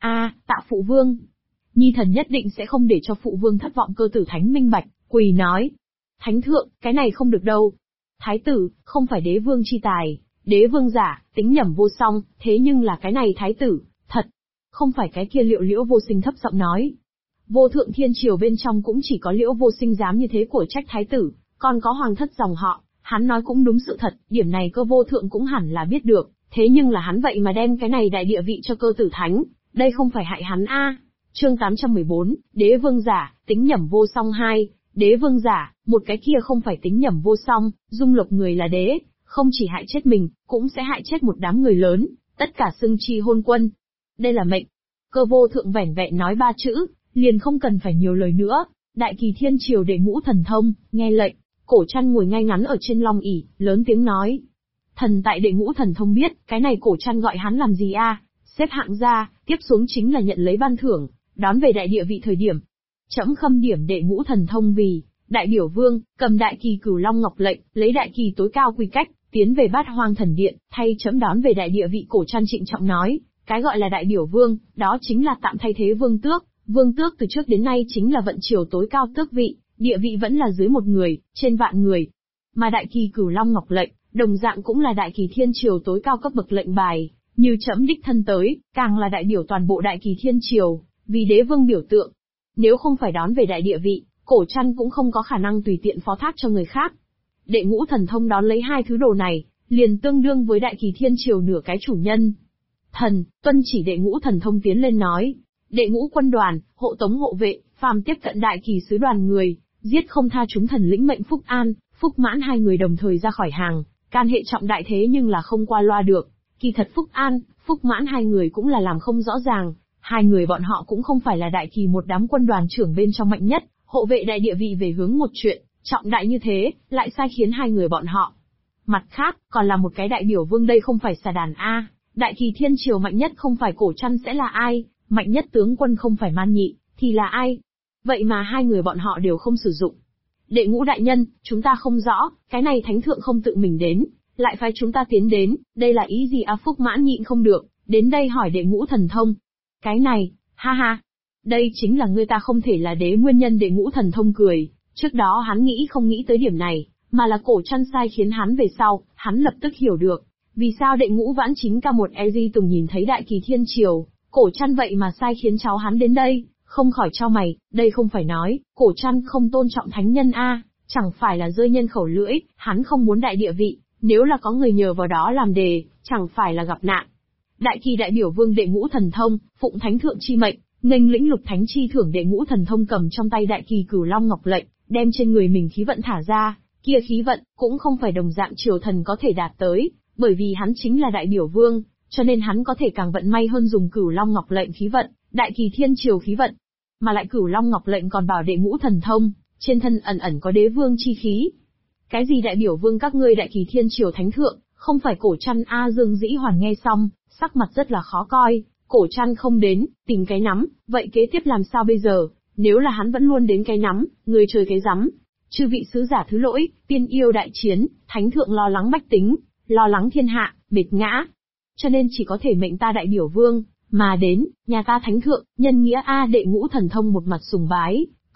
S1: Tạ phụ vương. Nhi thần nhất định sẽ không để cho phụ vương thất vọng. Cơ tử thánh minh bạch, quỳ nói. Thánh thượng, cái này không được đâu. Thái tử, không phải đế vương chi tài, đế vương giả, tính nhẩm vô song, thế nhưng là cái này thái tử, thật. Không phải cái kia Liễu Vô Sinh thấp giọng nói. Vô thượng thiên triều bên trong cũng chỉ có Liễu Vô Sinh dám như thế của trách thái tử, còn có hoàng thất dòng họ, hắn nói cũng đúng sự thật, điểm này cơ vô thượng cũng hẳn là biết được, thế nhưng là hắn vậy mà đem cái này đại địa vị cho cơ tử thánh, đây không phải hại hắn a. Chương 814, đế vương giả, tính nhẩm vô song 2, đế vương giả, một cái kia không phải tính nhẩm vô song, dung lộc người là đế, không chỉ hại chết mình, cũng sẽ hại chết một đám người lớn, tất cả xưng chi hôn quân. Đây là mệnh. Cơ vô thượng vẻn vẹn nói 3 chữ, liền không cần phải nhiều lời nữa. Đại Kỳ Thiên Triều đệ ngũ thần thông, nghe lệnh, Cổ Trăn ngồi ngay ngắn ở trên long ỷ, lớn tiếng nói. Thần tại đệ ngũ thần thông biết, cái này Cổ Trăn gọi hắn làm gì a? Xếp hạng ra, tiếp xuống chính là nhận lấy ban thưởng, đón về đại địa vị thời điểm. Trẫm khâm điểm đệ ngũ thần thông vì, đại biểu vương, cầm đại kỳ cửu long ngọc lệnh, lấy đại kỳ tối cao quy cách, tiến về Bát Hoang Thần Điện, thay trẫm đón về đại địa vị. Cổ Trăn trịnh trọng nói, cái gọi là đại biểu vương, đó chính là tạm thay thế vương tước. Vương tước từ trước đến nay chính là vận triều tối cao tước vị, địa vị vẫn là dưới một người, trên vạn người. Mà đại kỳ cửu long ngọc lệnh, đồng dạng cũng là đại kỳ thiên triều tối cao cấp bậc lệnh bài, như trẫm đích thân tới, càng là đại biểu toàn bộ đại kỳ thiên triều, vì đế vương biểu tượng. Nếu không phải đón về đại địa vị, Cổ Trăn cũng không có khả năng tùy tiện phó thác cho người khác. Đệ ngũ thần thông đón lấy hai thứ đồ này, liền tương đương với đại kỳ thiên triều nửa cái chủ nhân. Thần, tuân chỉ đệ ngũ thần thông tiến lên nói. Đệ ngũ quân đoàn, hộ tống hộ vệ, phàm tiếp cận đại kỳ sứ đoàn người, giết không tha chúng. Thần lĩnh mệnh Phúc An, Phúc Mãn hai người đồng thời ra khỏi hàng, can hệ trọng đại thế nhưng là không qua loa được. Kỳ thật Phúc An, Phúc Mãn hai người cũng là làm không rõ ràng, hai người bọn họ cũng không phải là đại kỳ một đám quân đoàn trưởng bên trong mạnh nhất, hộ vệ đại địa vị về hướng một chuyện, trọng đại như thế, lại sai khiến hai người bọn họ. Mặt khác, còn là một cái đại biểu vương, đây không phải xà đàn a. Đại kỳ thiên triều mạnh nhất không phải Cổ Trăn sẽ là ai? Mạnh nhất tướng quân không phải Man Nhị, thì là ai? Vậy mà hai người bọn họ đều không sử dụng. Đệ ngũ đại nhân, chúng ta không rõ, cái này thánh thượng không tự mình đến, lại phái chúng ta tiến đến, đây là ý gì? Phúc Mãn nhịn không được, đến đây hỏi đệ ngũ thần thông. Cái này, ha ha, đây chính là người ta không thể là đế nguyên nhân. Đệ ngũ thần thông cười, trước đó hắn nghĩ không nghĩ tới điểm này, mà là Cổ Trăn sai khiến hắn về sau, hắn lập tức hiểu được, vì sao đệ ngũ vãn chính ca một Ezi Tùng nhìn thấy đại kỳ thiên triều. Cổ Trăn vậy mà sai khiến cháu hắn đến đây, không khỏi chau mày, đây không phải nói, Cổ Trăn không tôn trọng thánh nhân a, chẳng phải là rơi nhân khẩu lưỡi, hắn không muốn đại địa vị, nếu là có người nhờ vào đó làm đề, chẳng phải là gặp nạn. Đại kỳ đại biểu vương đệ ngũ thần thông, phụng thánh thượng chi mệnh, nghênh lĩnh lục thánh chi thưởng. Đệ ngũ thần thông cầm trong tay đại kỳ cửu long ngọc lệnh, đem trên người mình khí vận thả ra, kia khí vận, cũng không phải đồng dạng triều thần có thể đạt tới, bởi vì hắn chính là đại biểu vương. Cho nên hắn có thể càng vận may hơn dùng cửu long ngọc lệnh khí vận, đại kỳ thiên triều khí vận. Mà lại cửu long ngọc lệnh còn bảo đệ ngũ thần thông, trên thân ẩn ẩn có đế vương chi khí. Cái gì đại biểu vương các ngươi đại kỳ thiên triều thánh thượng, không phải Cổ Trăn a? Dương Dĩ Hoàn nghe xong, sắc mặt rất là khó coi, Cổ Trăn không đến, tìm cái nắm, vậy kế tiếp làm sao bây giờ? Nếu là hắn vẫn luôn đến cái nắm, người chơi cái rắm. Chư vị sứ giả thứ lỗi, tiên yêu đại chiến, thánh thượng lo lắng bách tính, lo lắng thiên hạ, mệt ngã. Cho nên chỉ có thể mệnh ta đại biểu vương, mà đến, nhà ta thánh thượng, nhân nghĩa a. Đệ ngũ thần thông một mặt sùng bái,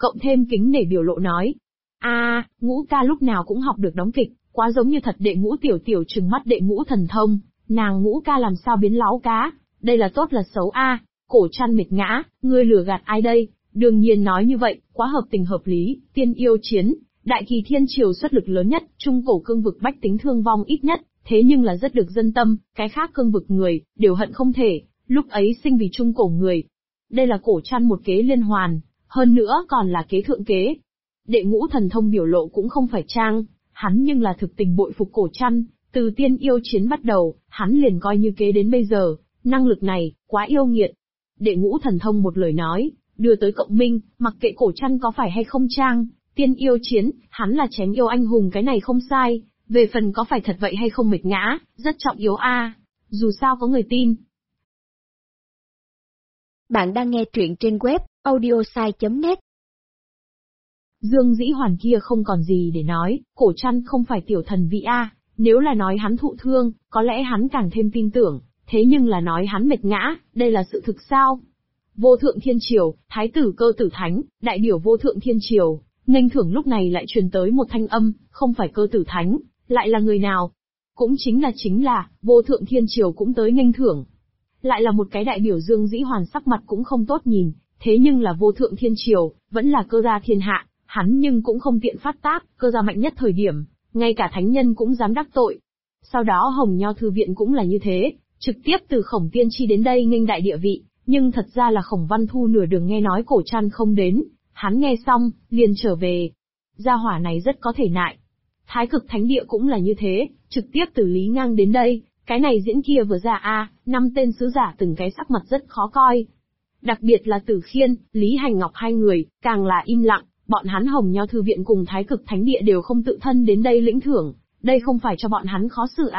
S1: cộng thêm kính nể biểu lộ nói. Ngũ ca lúc nào cũng học được đóng kịch, quá giống như thật. Đệ Ngũ tiểu tiểu trừng mắt Đệ Ngũ Thần Thông, nàng Ngũ ca làm sao biến láo cá, đây là tốt là xấu a? Cổ Trăn mệt ngã, ngươi lừa gạt ai đây? Đương nhiên nói như vậy, quá hợp tình hợp lý, tiên yêu chiến, Đại Kỳ Thiên Triều xuất lực lớn nhất, trung cổ cương vực bách tính thương vong ít nhất, thế nhưng là rất được dân tâm, cái khác cương vực người, đều hận không thể, lúc ấy sinh vì trung cổ người. Đây là Cổ Trăn một kế liên hoàn, hơn nữa còn là kế thượng kế. Đệ Ngũ Thần Thông biểu lộ cũng không phải trang, hắn nhưng là thực tình bội phục Cổ Trăn, từ tiên yêu chiến bắt đầu, hắn liền coi như kế đến bây giờ, năng lực này, quá yêu nghiệt. Đệ Ngũ Thần Thông một lời nói, đưa tới cộng minh, mặc kệ Cổ Trăn có phải hay không trang, tiên yêu chiến, hắn là chém yêu anh hùng cái này không sai, về phần có phải thật vậy hay không mệt ngã, rất trọng yếu dù sao có người tin.
S2: Bạn đang nghe truyện trên web audiosai.net.
S1: Dương Dĩ Hoàn kia không còn gì để nói, Cổ Trăn không phải tiểu thần vị nếu là nói hắn thụ thương, có lẽ hắn càng thêm tin tưởng, thế nhưng là nói hắn mệt ngã, đây là sự thực sao? Vô Thượng Thiên Triều, Thái tử Cơ Tử Thánh, đại biểu Vô Thượng Thiên Triều, nghênh thưởng lúc này lại truyền tới một thanh âm, không phải Cơ Tử Thánh, lại là người nào? Cũng chính là, Vô Thượng Thiên Triều cũng tới nghênh thưởng. Lại là một cái đại biểu. Dương Dĩ Hoàn sắc mặt cũng không tốt nhìn, thế nhưng là Vô Thượng Thiên Triều, vẫn là Cơ gia thiên hạ, hắn nhưng cũng không tiện phát tác, Cơ gia mạnh nhất thời điểm, ngay cả thánh nhân cũng dám đắc tội. Sau đó Hồng Nho Thư Viện cũng là như thế, trực tiếp từ Khổng Tiên Tri đến đây nghênh đại địa vị, nhưng thật ra là Khổng Văn Thu nửa đường nghe nói Cổ Trăn không đến, hắn nghe xong, liền trở về. Gia hỏa này rất có thể nại. Thái Cực Thánh Địa cũng là như thế, trực tiếp từ Lý Ngang đến đây, cái này diễn kia vừa ra 5 tên sứ giả từng cái sắc mặt rất khó coi. Đặc biệt là Tử Khiên, Lý Hành Ngọc hai người, càng là im lặng, bọn hắn Hồng Nho Thư Viện cùng Thái Cực Thánh Địa đều không tự thân đến đây lĩnh thưởng, đây không phải cho bọn hắn khó xử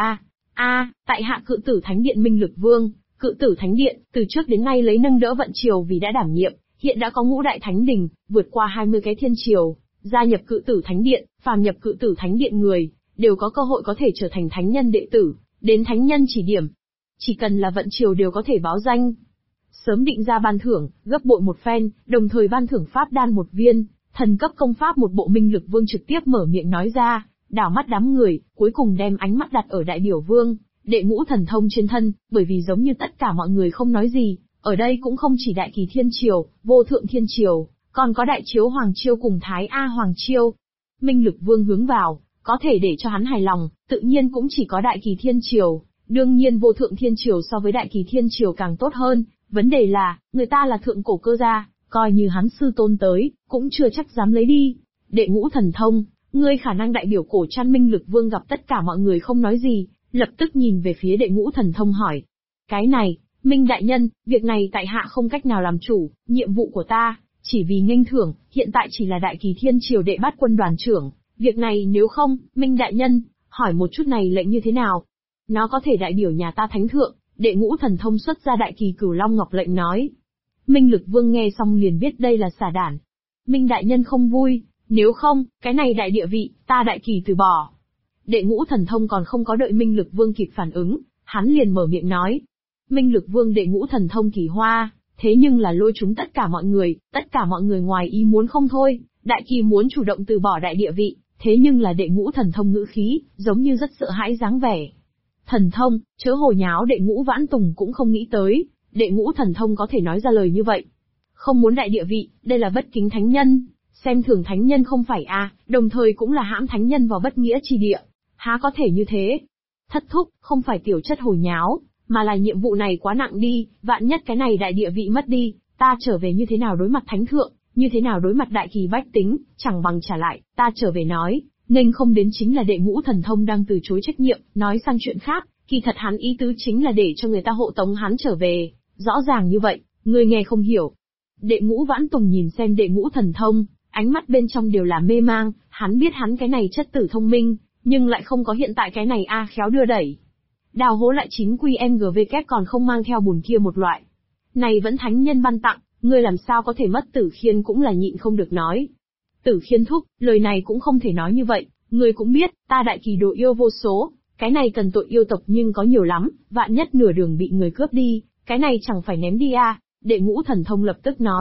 S1: tại hạ Cự Tử Thánh Điện Minh Lực Vương. Cự Tử Thánh Điện, từ trước đến nay lấy nâng đỡ vận triều vì đã đảm nhiệm, hiện đã có ngũ đại thánh đình, vượt qua 20 cái thiên triều, gia nhập Cự Tử Thánh Điện, phàm nhập Cự Tử Thánh Điện người, đều có cơ hội có thể trở thành thánh nhân đệ tử, đến thánh nhân chỉ điểm. Chỉ cần là vận triều đều có thể báo danh. Sớm định ra ban thưởng, gấp bội một phen, đồng thời ban thưởng pháp đan một viên, thần cấp công pháp một bộ. Minh Lực Vương trực tiếp mở miệng nói ra, đảo mắt đám người, cuối cùng đem ánh mắt đặt ở đại biểu vương, Đệ Ngũ Thần Thông trên thân, bởi vì giống như tất cả mọi người không nói gì, ở đây cũng không chỉ Đại Kỳ Thiên Triều, Vô Thượng Thiên Triều, còn có Đại Chiếu Hoàng Chiêu cùng Thái A Hoàng Chiêu. Minh Lực Vương hướng vào, có thể để cho hắn hài lòng, tự nhiên cũng chỉ có Đại Kỳ Thiên Triều, đương nhiên Vô Thượng Thiên Triều so với Đại Kỳ Thiên Triều càng tốt hơn, vấn đề là, người ta là thượng cổ Cơ gia, coi như hắn sư tôn tới, cũng chưa chắc dám lấy đi. Đệ Ngũ Thần Thông, ngươi khả năng đại biểu Cổ Trăn. Minh Lực Vương gặp tất cả mọi người không nói gì, lập tức nhìn về phía Đệ Ngũ Thần Thông hỏi. Cái này, Minh đại nhân, việc này tại hạ không cách nào làm chủ, nhiệm vụ của ta, chỉ vì nghênh thưởng, hiện tại chỉ là Đại Kỳ Thiên Triều đệ bát quân đoàn trưởng, việc này nếu không, Minh đại nhân, hỏi một chút này lệnh như thế nào? Nó có thể đại biểu nhà ta thánh thượng. Đệ Ngũ Thần Thông xuất ra Đại Kỳ Cửu Long Ngọc lệnh nói. Minh Lực Vương nghe xong liền biết đây là xả đản. Minh đại nhân không vui, nếu không, cái này đại địa vị, ta Đại Kỳ từ bỏ. Đệ Ngũ Thần Thông còn không có đợi Minh Lực Vương kịp phản ứng, hắn liền mở miệng nói. Minh Lực Vương Đệ Ngũ Thần Thông kỳ hoa, thế nhưng là lôi chúng tất cả mọi người ngoài ý muốn không thôi. Đại Kỳ muốn chủ động từ bỏ đại địa vị, thế nhưng là Đệ Ngũ Thần Thông ngữ khí, giống như rất sợ hãi dáng vẻ. Thần thông, chớ hồ nháo. Đệ Ngũ Vãn Tùng cũng không nghĩ tới, Đệ Ngũ Thần Thông có thể nói ra lời như vậy. Không muốn đại địa vị, đây là bất kính thánh nhân, xem thường thánh nhân không phải đồng thời cũng là hãm thánh nhân vào bất nghĩa chi địa. Há có thể như thế? Thất thúc, không phải tiểu chất hồ nháo, mà là nhiệm vụ này quá nặng đi, vạn nhất cái này đại địa vị mất đi, ta trở về như thế nào đối mặt thánh thượng, như thế nào đối mặt Đại Kỳ bách tính, chẳng bằng trả lại, ta trở về nói. Nghênh không đến chính là Đệ Ngũ Thần Thông đang từ chối trách nhiệm, nói sang chuyện khác, kỳ thật hắn ý tứ chính là để cho người ta hộ tống hắn trở về, rõ ràng như vậy, ngươi nghe không hiểu. Đệ Ngũ Vãn Tùng nhìn xem Đệ Ngũ Thần Thông, ánh mắt bên trong đều là mê mang, hắn biết hắn cái này chất tử thông minh, nhưng lại không có hiện tại cái này khéo đưa đẩy. Đào hố lại 9QNGV còn không mang theo bùn kia một loại. Này vẫn thánh nhân ban tặng, ngươi làm sao có thể mất? Tử Khiên cũng là nhịn không được nói. Tử Khiên thúc, lời này cũng không thể nói như vậy, ngươi cũng biết, ta Đại Kỳ độ yêu vô số, cái này cần tội yêu tộc nhưng có nhiều lắm, vạn nhất nửa đường bị người cướp đi, cái này chẳng phải ném đi Đệ Ngũ Thần Thông lập tức nói,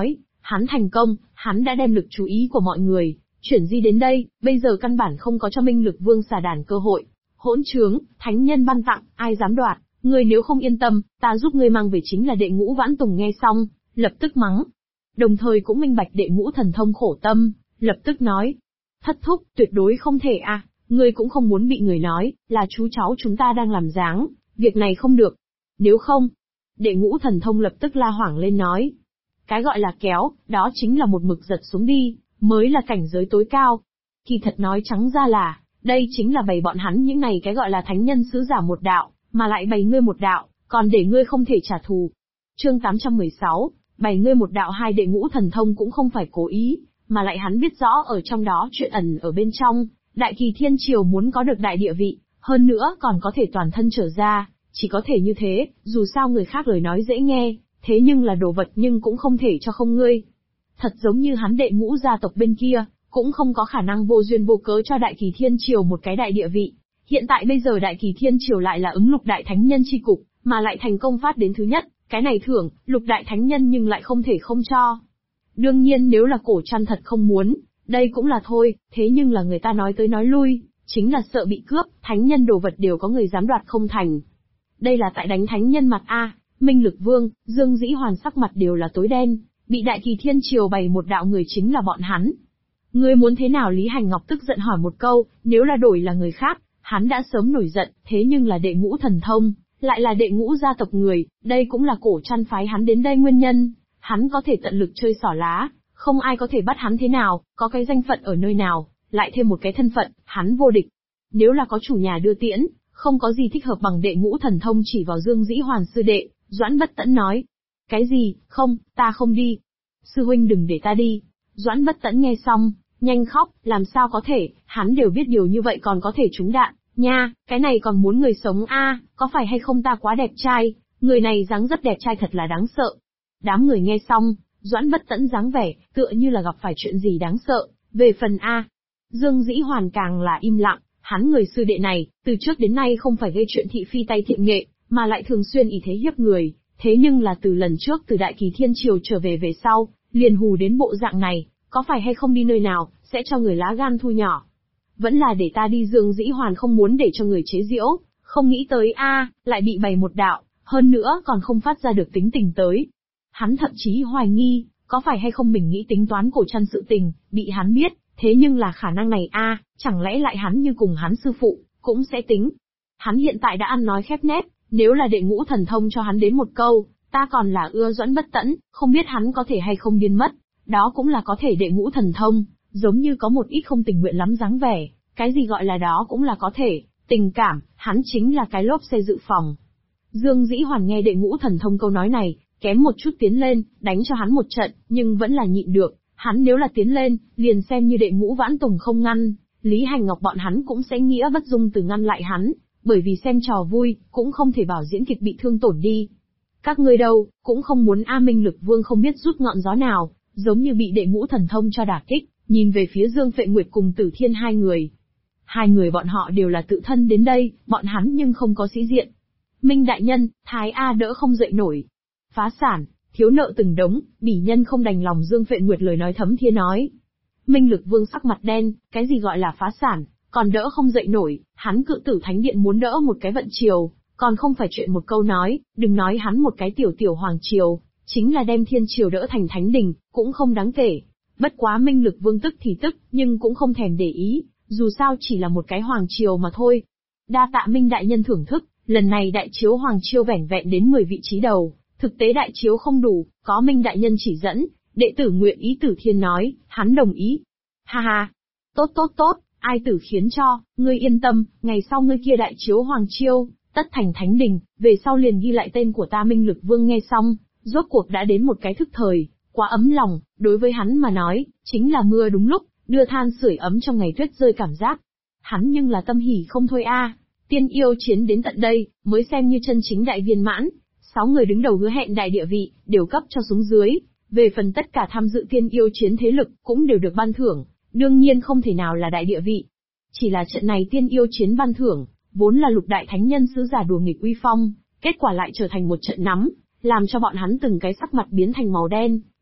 S1: Hắn thành công, hắn đã đem lực chú ý của mọi người chuyển di đến đây, bây giờ căn bản không có cho Minh Lực Vương xà đàn cơ hội. Hỗn trướng, thánh nhân ban tặng, ai dám đoạt, ngươi nếu không yên tâm, ta giúp ngươi mang về chính là Đệ Ngũ Vãn Tùng. Nghe xong, lập tức mắng. Đồng thời cũng minh bạch Đệ Ngũ Thần Thông khổ tâm, lập tức nói. Thất thúc, tuyệt đối không thể à, ngươi cũng không muốn bị người nói, là chú cháu chúng ta đang làm dáng, việc này không được. Nếu không, Đệ Ngũ Thần Thông lập tức la hoảng lên nói. Cái gọi là kéo, đó chính là một mực giật xuống đi, mới là cảnh giới tối cao. Kỳ thật nói trắng ra là, đây chính là bày bọn hắn những này cái gọi là thánh nhân sứ giả một đạo, mà lại bày ngươi một đạo, còn để ngươi không thể trả thù. Chương 816, bày ngươi một đạo. Hai Đệ Ngũ Thần Thông cũng không phải cố ý, mà lại hắn biết rõ ở trong đó chuyện ẩn ở bên trong. Đại Kỳ Thiên Triều muốn có được đại địa vị, hơn nữa còn có thể toàn thân trở ra, chỉ có thể như thế, dù sao người khác lời nói dễ nghe, thế nhưng là đồ vật nhưng cũng không thể cho không ngươi. Thật giống như hắn Đệ Ngũ gia tộc bên kia, cũng không có khả năng vô duyên vô cớ cho Đại Kỳ Thiên Triều một cái đại địa vị. Hiện tại bây giờ Đại Kỳ Thiên Triều lại là ứng Lục Đại Thánh Nhân chi cục, mà lại thành công phát đến thứ nhất, cái này thưởng, Lục Đại Thánh Nhân nhưng lại không thể không cho. Đương nhiên nếu là Cổ Trăn thật không muốn, đây cũng là thôi, thế nhưng là người ta nói tới nói lui, chính là sợ bị cướp, thánh nhân đồ vật đều có người dám đoạt không thành. Đây là tại đánh thánh nhân mặt a. Minh Lực Vương, Dương Dĩ Hoàn sắc mặt đều là tối đen, bị Đại Kỳ Thiên Triều bày một đạo người chính là bọn hắn. Ngươi muốn thế nào? Lý Hành Ngọc tức giận hỏi một câu, nếu là đổi là người khác, hắn đã sớm nổi giận, thế nhưng là Đệ Ngũ Thần Thông, lại là Đệ Ngũ gia tộc người, đây cũng là Cổ Trăn phái hắn đến đây nguyên nhân, hắn có thể tận lực chơi xỏ lá, không ai có thể bắt hắn thế nào, có cái danh phận ở nơi nào, lại thêm một cái thân phận, hắn vô địch. Nếu là có chủ nhà đưa tiễn, không có gì thích hợp bằng Đệ Ngũ Thần Thông. Chỉ vào Dương Dĩ Hoàn sư đệ, Doãn Bất Tẫn nói. Cái gì? Không, ta không đi. Sư huynh đừng để ta đi. Doãn Bất Tẫn nghe xong, nhanh khóc, làm sao có thể, hắn đều biết điều như vậy còn có thể trúng đạn, nha, cái này còn muốn người sống a, có phải hay không ta quá đẹp trai, người này dáng rất đẹp trai thật là đáng sợ. Đám người nghe xong, Doãn Bất Tẫn dáng vẻ, tựa như là gặp phải chuyện gì đáng sợ, về phần Dương Dĩ Hoàn càng là im lặng, hắn người sư đệ này, từ trước đến nay không phải gây chuyện thị phi tay thiện nghệ, mà lại thường xuyên ý thế hiếp người, thế nhưng là từ lần trước từ Đại Kỳ Thiên Triều trở về sau, liền hù đến bộ dạng này, có phải hay không đi nơi nào, sẽ cho người lá gan thu nhỏ. Vẫn là để ta đi. Dương Dĩ Hoàn không muốn để cho người chế giễu, không nghĩ tới lại bị bày một đạo, hơn nữa còn không phát ra được tính tình tới. Hắn thậm chí hoài nghi, có phải hay không mình nghĩ tính toán Cổ Trăn sự tình, bị hắn biết, thế nhưng là khả năng này chẳng lẽ lại hắn như cùng hắn sư phụ, cũng sẽ tính. Hắn hiện tại đã ăn nói khép nép, nếu là Đệ Ngũ Thần Thông cho hắn đến một câu, ta còn là ưa Doãn Bất Tẫn, không biết hắn có thể hay không điên mất, đó cũng là có thể Đệ Ngũ Thần Thông, giống như có một ít không tình nguyện lắm dáng vẻ, cái gì gọi là đó cũng là có thể, tình cảm, hắn chính là cái lốp xe dự phòng. Dương Dĩ Hoàn nghe Đệ Ngũ Thần Thông câu nói này, kém một chút tiến lên, đánh cho hắn một trận, nhưng vẫn là nhịn được, hắn nếu là tiến lên, liền xem như Đệ Ngũ Vãn Tùng không ngăn, Lý Hành Ngọc bọn hắn cũng sẽ nghĩa bất dung từ ngăn lại hắn, bởi vì xem trò vui, cũng không thể bảo diễn kịch bị thương tổn đi. Các ngươi đâu, cũng không muốn Minh Lực Vương không biết rút ngọn gió nào, giống như bị Đệ Ngũ Thần Thông cho đả kích, nhìn về phía Dương Phệ Nguyệt cùng Tử Thiên hai người. Hai người bọn họ đều là tự thân đến đây, bọn hắn nhưng không có sĩ diện. Minh đại nhân, Thái A đỡ không dậy nổi. Phá sản, thiếu nợ từng đống, bỉ nhân không đành lòng. Dương Phệ Nguyệt lời nói thấm thía nói. Minh Lực Vương sắc mặt đen, cái gì gọi là phá sản, còn đỡ không dậy nổi, hắn Cự Tử Thánh Điện muốn đỡ một cái vận triều, còn không phải chuyện một câu nói, đừng nói hắn một cái tiểu hoàng triều, chính là đem thiên triều đỡ thành thánh đình, cũng không đáng kể. Bất quá Minh Lực Vương tức thì tức, nhưng cũng không thèm để ý, dù sao chỉ là một cái hoàng triều mà thôi. Đa tạ Minh đại nhân thưởng thức, lần này đại chiếu hoàng triều vẻn vẹn đến 10 vị trí đầu, thực tế đại chiếu không đủ, có Minh đại nhân chỉ dẫn, đệ tử nguyện ý. Tử Thiên nói, hắn đồng ý. Ha ha, tốt, ai tử khiến cho, ngươi yên tâm, ngày sau ngươi kia đại chiếu hoàng triều, tất thành thánh đình, về sau liền ghi lại tên của ta. Minh Lực Vương nghe xong, rốt cuộc đã đến một cái thức thời, quá ấm lòng, đối với hắn mà nói, chính là mưa đúng lúc, đưa than sưởi ấm trong ngày tuyết rơi cảm giác. Hắn nhưng là tâm hỉ không thôi Tiên yêu chiến đến tận đây, mới xem như chân chính đại viên mãn. 6 người đứng đầu hứa hẹn đại địa vị, đều cấp cho xuống dưới. Về phần tất cả tham dự tiên yêu chiến thế lực, cũng đều được ban thưởng, đương nhiên không thể nào là đại địa vị. Chỉ là trận này tiên yêu chiến ban thưởng, vốn là Lục Đại Thánh Nhân sứ giả đùa nghịch uy phong, kết quả lại trở thành một trận nắm, làm cho bọn hắn từng cái sắc mặt biến thành màu đen,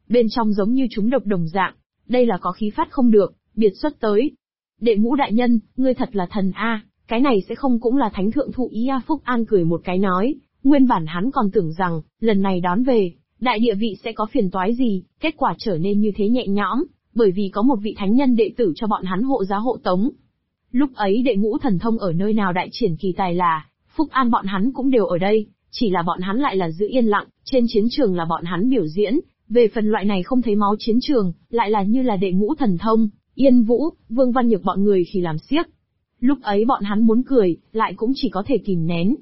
S1: bên trong giống như chúng độc đồng dạng, đây là có khí phát không được, biệt xuất tới. Đệ Ngũ đại nhân, ngươi thật là thần a, cái này sẽ không cũng là thánh thượng thụ ý a? Phúc An cười một cái nói, nguyên bản hắn còn tưởng rằng, lần này đón về, đại địa vị sẽ có phiền toái gì, kết quả trở nên như thế nhẹ nhõm, bởi vì có một vị thánh nhân đệ tử cho bọn hắn hộ giá hộ tống. Lúc ấy Đệ Ngũ thần thông ở nơi nào đại triển kỳ tài là, Phúc An bọn hắn cũng đều ở đây, chỉ là bọn hắn lại là giữ yên lặng, trên chiến trường là bọn hắn biểu diễn, về phần loại này không thấy máu chiến trường, lại là như là Đệ Ngũ thần thông, Yên Vũ, Vương Văn Nhược bọn người khi làm xiếc. Lúc ấy bọn hắn muốn cười, lại cũng chỉ có thể kìm nén.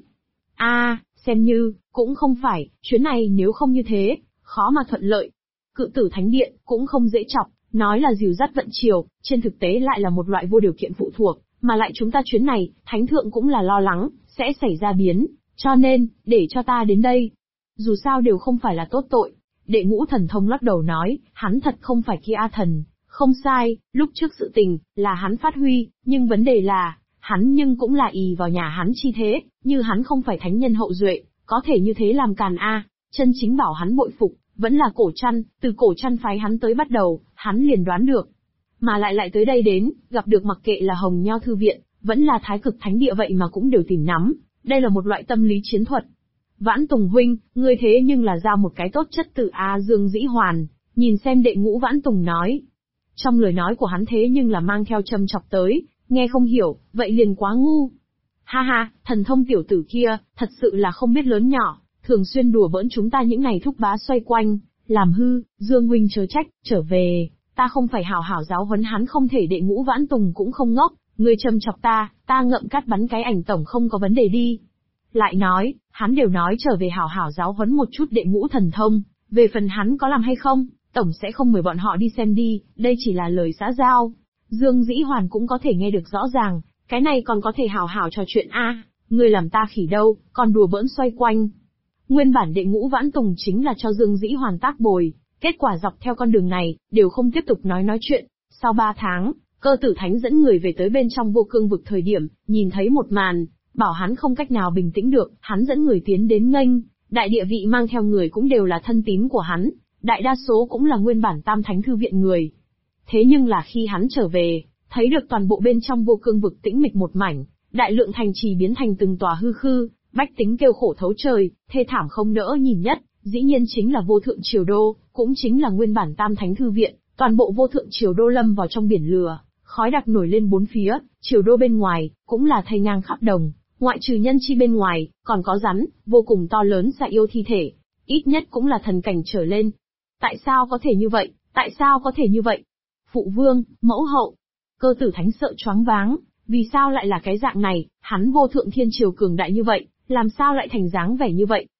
S1: Xem như, cũng không phải, chuyến này nếu không như thế, khó mà thuận lợi. Cự Tử Thánh Điện, cũng không dễ chọc, nói là dìu dắt vận chiều, trên thực tế lại là một loại vô điều kiện phụ thuộc, mà lại chúng ta chuyến này, Thánh Thượng cũng là lo lắng, sẽ xảy ra biến, cho nên, để cho ta đến đây. Dù sao đều không phải là tốt tội. Đệ Ngũ thần thông lắc đầu nói, hắn thật không phải kia A thần, không sai, lúc trước sự tình, là hắn phát huy, nhưng vấn đề là, hắn nhưng cũng là ỷ vào nhà hắn chi thế, như hắn không phải thánh nhân hậu duệ, có thể như thế làm càn a, chân chính bảo hắn bội phục, vẫn là Cổ Trăn, từ Cổ Trăn phái hắn tới bắt đầu, hắn liền đoán được. Mà lại tới đây đến, gặp được mặc kệ là Hồng Nho Thư Viện, vẫn là Thái Cực Thánh Địa vậy mà cũng đều tìm nắm, đây là một loại tâm lý chiến thuật. Vãn Tùng huynh, ngươi thế nhưng là giao một cái tốt chất tử A. Dương Dĩ Hoàn, nhìn xem Đệ Ngũ Vãn Tùng nói. Trong lời nói của hắn thế nhưng là mang theo châm chọc tới, nghe không hiểu, vậy liền quá ngu. Ha ha, thần thông tiểu tử kia, thật sự là không biết lớn nhỏ, thường xuyên đùa bỡn chúng ta những ngày thúc bá xoay quanh, làm hư, Dương huynh chớ trách, trở về, ta không phải hảo hảo giáo huấn hắn không thể. Đệ Ngũ Vãn Tùng cũng không ngốc, ngươi châm chọc ta ngậm cắt bắn cái ảnh tổng không có vấn đề đi. Lại nói, hắn đều nói trở về hảo hảo giáo huấn một chút Đệ Ngũ thần thông, về phần hắn có làm hay không, tổng sẽ không mời bọn họ đi xem đi, đây chỉ là lời xã giao. Dương Dĩ Hoàn cũng có thể nghe được rõ ràng, cái này còn có thể hảo hảo trò chuyện a, ngươi làm ta khỉ đâu, còn đùa bỡn xoay quanh. Nguyên bản Đệ Ngũ Vãn Tùng chính là cho Dương Dĩ Hoàn tác bồi, kết quả dọc theo con đường này, đều không tiếp tục nói chuyện. Sau 3 tháng, Cơ Tử Thánh dẫn người về tới bên trong Vô Cương vực thời điểm, nhìn thấy một màn, bảo hắn không cách nào bình tĩnh được, hắn dẫn người tiến đến nghênh, đại địa vị mang theo người cũng đều là thân tín của hắn, đại đa số cũng là nguyên bản Tam Thánh Thư Viện người. Thế nhưng là khi hắn trở về, thấy được toàn bộ bên trong Vô Cương vực tĩnh mịch một mảnh, đại lượng thành trì biến thành từng tòa hư khư, bách tính kêu khổ thấu trời, thê thảm không nỡ nhìn nhất, dĩ nhiên chính là Vô Thượng Triều Đô, cũng chính là nguyên bản Tam Thánh Thư Viện, toàn bộ Vô Thượng Triều Đô lâm vào trong biển lửa, khói đặc nổi lên bốn phía, triều đô bên ngoài, cũng là thây ngang khắp đồng, ngoại trừ nhân chi bên ngoài, còn có rắn, vô cùng to lớn xạ yêu thi thể, ít nhất cũng là thần cảnh trở lên. Tại sao có thể như vậy? Tại sao có thể như vậy? Phụ vương, mẫu hậu, Cơ Tử Thánh sợ choáng váng, vì sao lại là cái dạng này, hắn Vô Thượng Thiên Triều cường đại như vậy, làm sao lại thành dáng vẻ như vậy?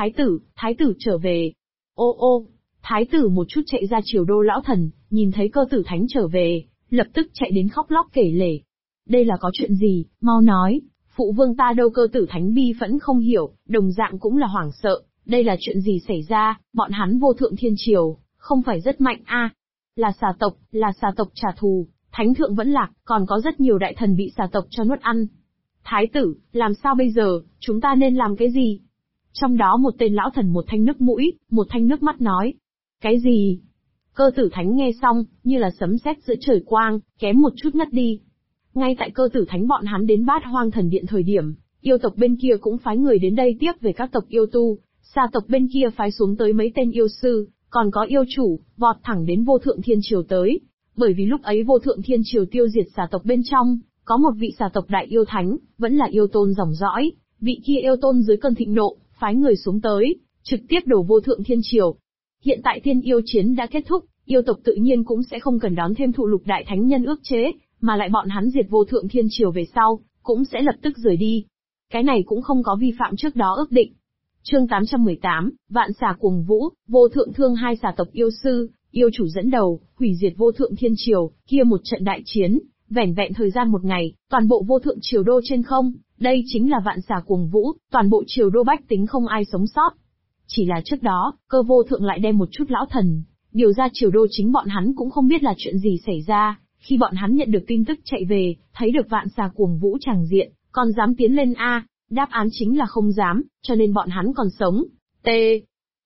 S1: Thái tử trở về. Ô, thái tử một chút chạy ra triều đô. Lão thần, nhìn thấy Cơ Tử Thánh trở về, lập tức chạy đến khóc lóc kể lể. Đây là có chuyện gì, mau nói, phụ vương ta đâu? Cơ Tử Thánh bi phẫn không hiểu, đồng dạng cũng là hoảng sợ, đây là chuyện gì xảy ra, bọn hắn Vô Thượng Thiên Triều, không phải rất mạnh a? Là xà tộc trả thù, Thánh Thượng vẫn lạc, còn có rất nhiều đại thần bị xà tộc cho nuốt ăn. Thái tử, làm sao bây giờ, chúng ta nên làm cái gì? Trong đó một tên lão thần một thanh nước mũi, một thanh nước mắt nói. Cái gì? Cơ Tử Thánh nghe xong, như là sấm sét giữa trời quang, kém một chút ngất đi. Ngay tại Cơ Tử Thánh bọn hắn đến Bát Hoang Thần Điện thời điểm, yêu tộc bên kia cũng phái người đến đây tiếp về các tộc yêu tu, xà tộc bên kia phái xuống tới mấy tên yêu sư, còn có yêu chủ, vọt thẳng đến Vô Thượng Thiên Triều tới. Bởi vì lúc ấy Vô Thượng Thiên Triều tiêu diệt xà tộc bên trong, có một vị xà tộc đại yêu thánh, vẫn là yêu tôn dòng dõi, vị kia yêu tôn dưới cơn thịnh nộ, phái người xuống tới, trực tiếp đổ Vô Thượng Thiên Triều. Hiện tại thiên yêu chiến đã kết thúc, yêu tộc tự nhiên cũng sẽ không cần đón thêm thụ lục đại thánh nhân ước chế, mà lại bọn hắn diệt Vô Thượng Thiên Triều về sau, cũng sẽ lập tức rời đi. Cái này cũng không có vi phạm trước đó ước định. Chương 818, Vạn Xà Cuồng Vũ, Vô Thượng Thương hai xà tộc yêu sư, yêu chủ dẫn đầu, hủy diệt Vô Thượng Thiên Triều, kia một trận đại chiến, vẻn vẹn thời gian một ngày, toàn bộ Vô Thượng Triều Đô trên không, đây chính là Vạn Xà Cuồng Vũ, toàn bộ Triều Đô bách tính không ai sống sót. Chỉ là trước đó, Cơ Vô Thượng lại đem một chút lão thần, điều ra Triều Đô, chính bọn hắn cũng không biết là chuyện gì xảy ra, khi bọn hắn nhận được tin tức chạy về, thấy được Vạn Xà Cuồng Vũ tràng diện, còn dám tiến lên a? Đáp án chính là không dám, cho nên bọn hắn còn sống.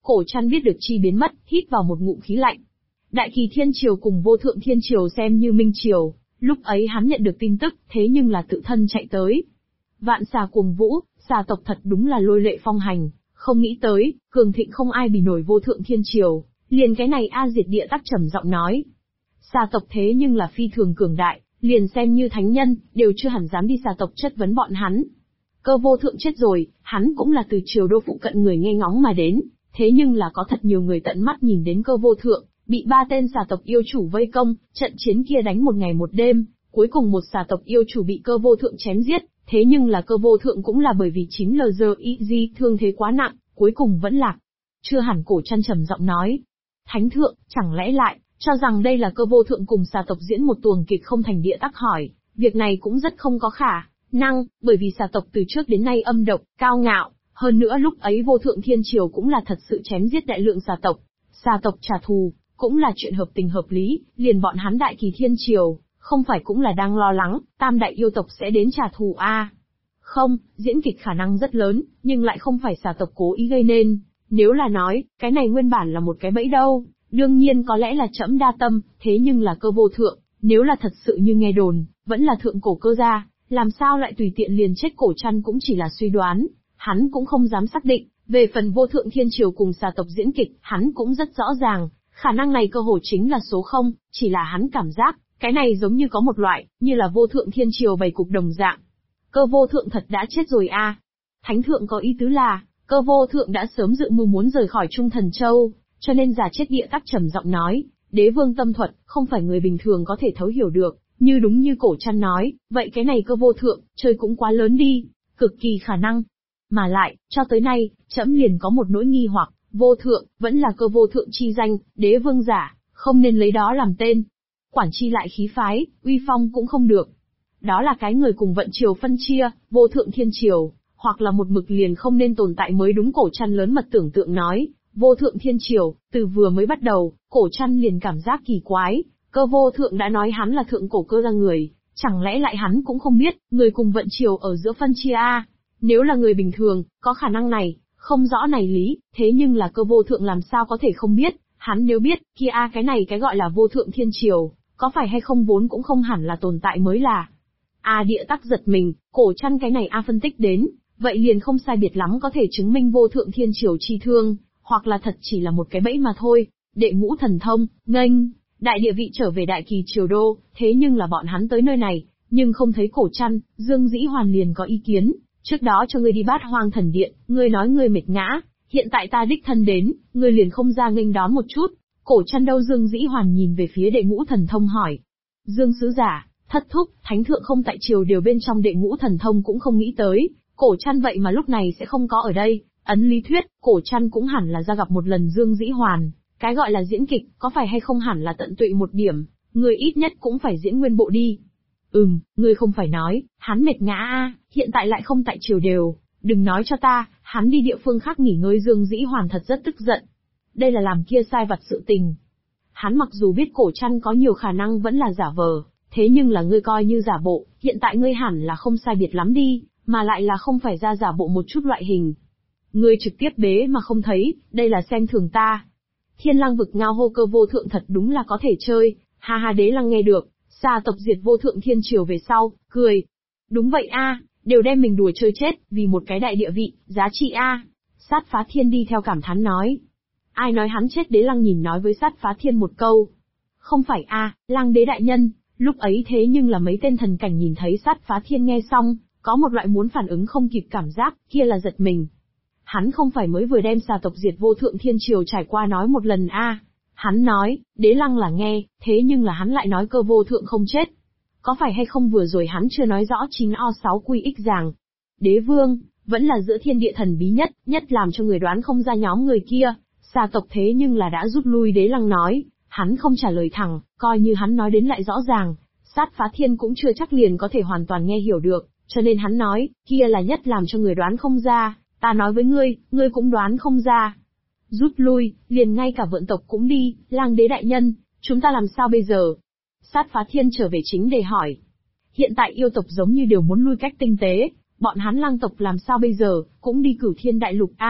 S1: Cổ Trăn biết được chi biến mất, hít vào một ngụm khí lạnh. Đại Kỳ Thiên Triều cùng Vô Thượng Thiên Triều xem như minh triều, lúc ấy hắn nhận được tin tức, thế nhưng là tự thân chạy tới. Vạn xà cuồng vũ, xà tộc thật đúng là lôi lệ phong hành, không nghĩ tới, cường thịnh không ai bì nổi Vô Thượng Thiên Triều, liền cái này Diệt Địa Tắc trầm giọng nói. Xà tộc thế nhưng là phi thường cường đại, liền xem như thánh nhân, đều chưa hẳn dám đi xà tộc chất vấn bọn hắn. Cơ Vô Thượng chết rồi, hắn cũng là từ triều đô phụ cận người nghe ngóng mà đến, thế nhưng là có thật nhiều người tận mắt nhìn đến Cơ Vô Thượng, bị 3 tên xà tộc yêu chủ vây công, trận chiến kia đánh một ngày một đêm, cuối cùng một xà tộc yêu chủ bị Cơ Vô Thượng chém giết, thế nhưng là Cơ Vô Thượng cũng là bởi vì 9LGIG thương thế quá nặng, cuối cùng vẫn lạc. Chưa hẳn. Cổ Trăn trầm giọng nói. Thánh thượng, chẳng lẽ lại, cho rằng đây là Cơ Vô Thượng cùng xà tộc diễn một tuồng kịch không thành? Địa Tắc hỏi, việc này cũng rất không có khả năng, bởi vì xà tộc từ trước đến nay âm độc, cao ngạo, hơn nữa lúc ấy Vô Thượng Thiên Triều cũng là thật sự chém giết đại lượng xà tộc trả thù, cũng là chuyện hợp tình hợp lý, liền bọn hắn Đại Kỳ Thiên Triều, không phải cũng là đang lo lắng, tam đại yêu tộc sẽ đến trả thù a? Không, diễn kịch khả năng rất lớn, nhưng lại không phải xà tộc cố ý gây nên, nếu là nói, cái này nguyên bản là một cái bẫy đâu, đương nhiên có lẽ là trẫm đa tâm, thế nhưng là Cơ Vô Thượng, nếu là thật sự như nghe đồn, vẫn là thượng cổ Cơ gia, làm sao lại tùy tiện liền chết? Cổ Trăn cũng chỉ là suy đoán, hắn cũng không dám xác định, về phần Vô Thượng Thiên Triều cùng xà tộc diễn kịch, hắn cũng rất rõ ràng, khả năng này cơ hồ chính là số 0, chỉ là hắn cảm giác, cái này giống như có một loại, như là Vô Thượng Thiên Triều bày cục đồng dạng. Cơ Vô Thượng thật đã chết rồi a? Thánh thượng có ý tứ là, Cơ Vô Thượng đã sớm dự mưu muốn rời khỏi Trung Thần Châu, cho nên giả chết? Địa Tắc trầm giọng nói, đế vương tâm thuật, không phải người bình thường có thể thấu hiểu được, như đúng như Cổ Trăn nói, vậy cái này Cơ Vô Thượng, chơi cũng quá lớn đi, cực kỳ khả năng. Mà lại, cho tới nay, trẫm liền có một nỗi nghi hoặc, Vô Thượng, vẫn là Cơ Vô Thượng chi danh, đế vương giả, không nên lấy đó làm tên. Quản chi lại khí phái, uy phong cũng không được. Đó là cái người cùng vận triều phân chia, Vô Thượng Thiên Triều, hoặc là một mực liền không nên tồn tại mới đúng. Cổ Trăn lớn mật tưởng tượng nói, Vô Thượng Thiên Triều, từ vừa mới bắt đầu, Cổ Trăn liền cảm giác kỳ quái, Cơ Vô Thượng đã nói hắn là thượng cổ Cơ gia người, chẳng lẽ lại hắn cũng không biết, người cùng vận triều ở giữa phân chia a? Nếu là người bình thường, có khả năng này, không rõ này lý, thế nhưng là Cơ Vô Thượng làm sao có thể không biết, hắn nếu biết, kia cái này cái gọi là Vô Thượng Thiên Triều, có phải hay không vốn cũng không hẳn là tồn tại mới là. Địa Tắc giật mình, Cổ Trăn cái này phân tích đến, vậy liền không sai biệt lắm có thể chứng minh Vô Thượng Thiên Triều chi thương, hoặc là thật chỉ là một cái bẫy mà thôi. Đệ Ngũ Thần Thông, nghênh, đại địa vị trở về Đại Kỳ Triều Đô, thế nhưng là bọn hắn tới nơi này, nhưng không thấy Cổ Trăn, Dương Dĩ Hoàn liền có ý kiến, trước đó cho ngươi đi Bát Hoang Thần Điện, ngươi nói ngươi mệt ngã, hiện tại ta đích thân đến, ngươi liền không ra nghênh đón một chút. Cổ Trăn đâu? Dương Dĩ Hoàn nhìn về phía Đệ Ngũ Thần Thông hỏi. Dương sứ giả, thất thúc, thánh thượng không tại triều điều bên trong. Đệ Ngũ Thần Thông cũng không nghĩ tới, Cổ Trăn vậy mà lúc này sẽ không có ở đây. Ấn lý thuyết, Cổ Trăn cũng hẳn là ra gặp một lần Dương Dĩ Hoàn, cái gọi là diễn kịch, có phải hay không hẳn là tận tụy một điểm, người ít nhất cũng phải diễn nguyên bộ đi. Ngươi không phải nói, hắn mệt ngã a, hiện tại lại không tại triều đều, đừng nói cho ta, hắn đi địa phương khác nghỉ ngơi. Dương Dĩ Hoàn thật rất tức giận. Đây là làm kia sai vặt sự tình. Hắn mặc dù biết Cổ Trăn có nhiều khả năng vẫn là giả vờ, thế nhưng là ngươi coi như giả bộ, hiện tại ngươi hẳn là không sai biệt lắm đi, mà lại là không phải ra giả bộ một chút loại hình. Ngươi trực tiếp bế mà không thấy, đây là xem thường ta. Thiên Lăng vực ngao hô. Cơ Vô Thượng thật đúng là có thể chơi, ha ha. Đế Lăng nghe được, xà tộc diệt Vô Thượng Thiên Triều về sau, cười. Đúng vậy a, đều đem mình đùa chơi chết, vì một cái đại địa vị, giá trị a. Sát Phá Thiên đi theo cảm thán nói. Ai nói hắn chết? Đế Lăng nhìn nói với Sát Phá Thiên một câu. Không phải a, Lăng đế đại nhân, lúc ấy thế nhưng là mấy tên thần cảnh nhìn thấy Sát Phá Thiên nghe xong, có một loại muốn phản ứng không kịp cảm giác, kia là giật mình. Hắn không phải mới vừa đem xà tộc diệt Vô Thượng Thiên Triều trải qua nói một lần a? Hắn nói, Đế Lăng là nghe, thế nhưng là hắn lại nói Cơ Vô Thượng không chết. Có phải hay không vừa rồi hắn chưa nói rõ 9O6QX ràng? Đế vương, vẫn là giữa thiên địa thần bí nhất làm cho người đoán không ra nhóm người kia, xà tộc thế nhưng là đã rút lui. Đế Lăng nói, hắn không trả lời thẳng, coi như hắn nói đến lại rõ ràng, Sát Phá Thiên cũng chưa chắc liền có thể hoàn toàn nghe hiểu được, cho nên hắn nói, kia là nhất làm cho người đoán không ra, ta nói với ngươi cũng đoán không ra. Rút lui, liền ngay cả vượn tộc cũng đi. Lang đế đại nhân, chúng ta làm sao bây giờ? Sát Phá Thiên trở về chính đề hỏi. Hiện tại yêu tộc giống như đều muốn lui cách tinh tế, bọn hắn Lang tộc làm sao bây giờ, cũng đi Cửu Thiên Đại Lục a,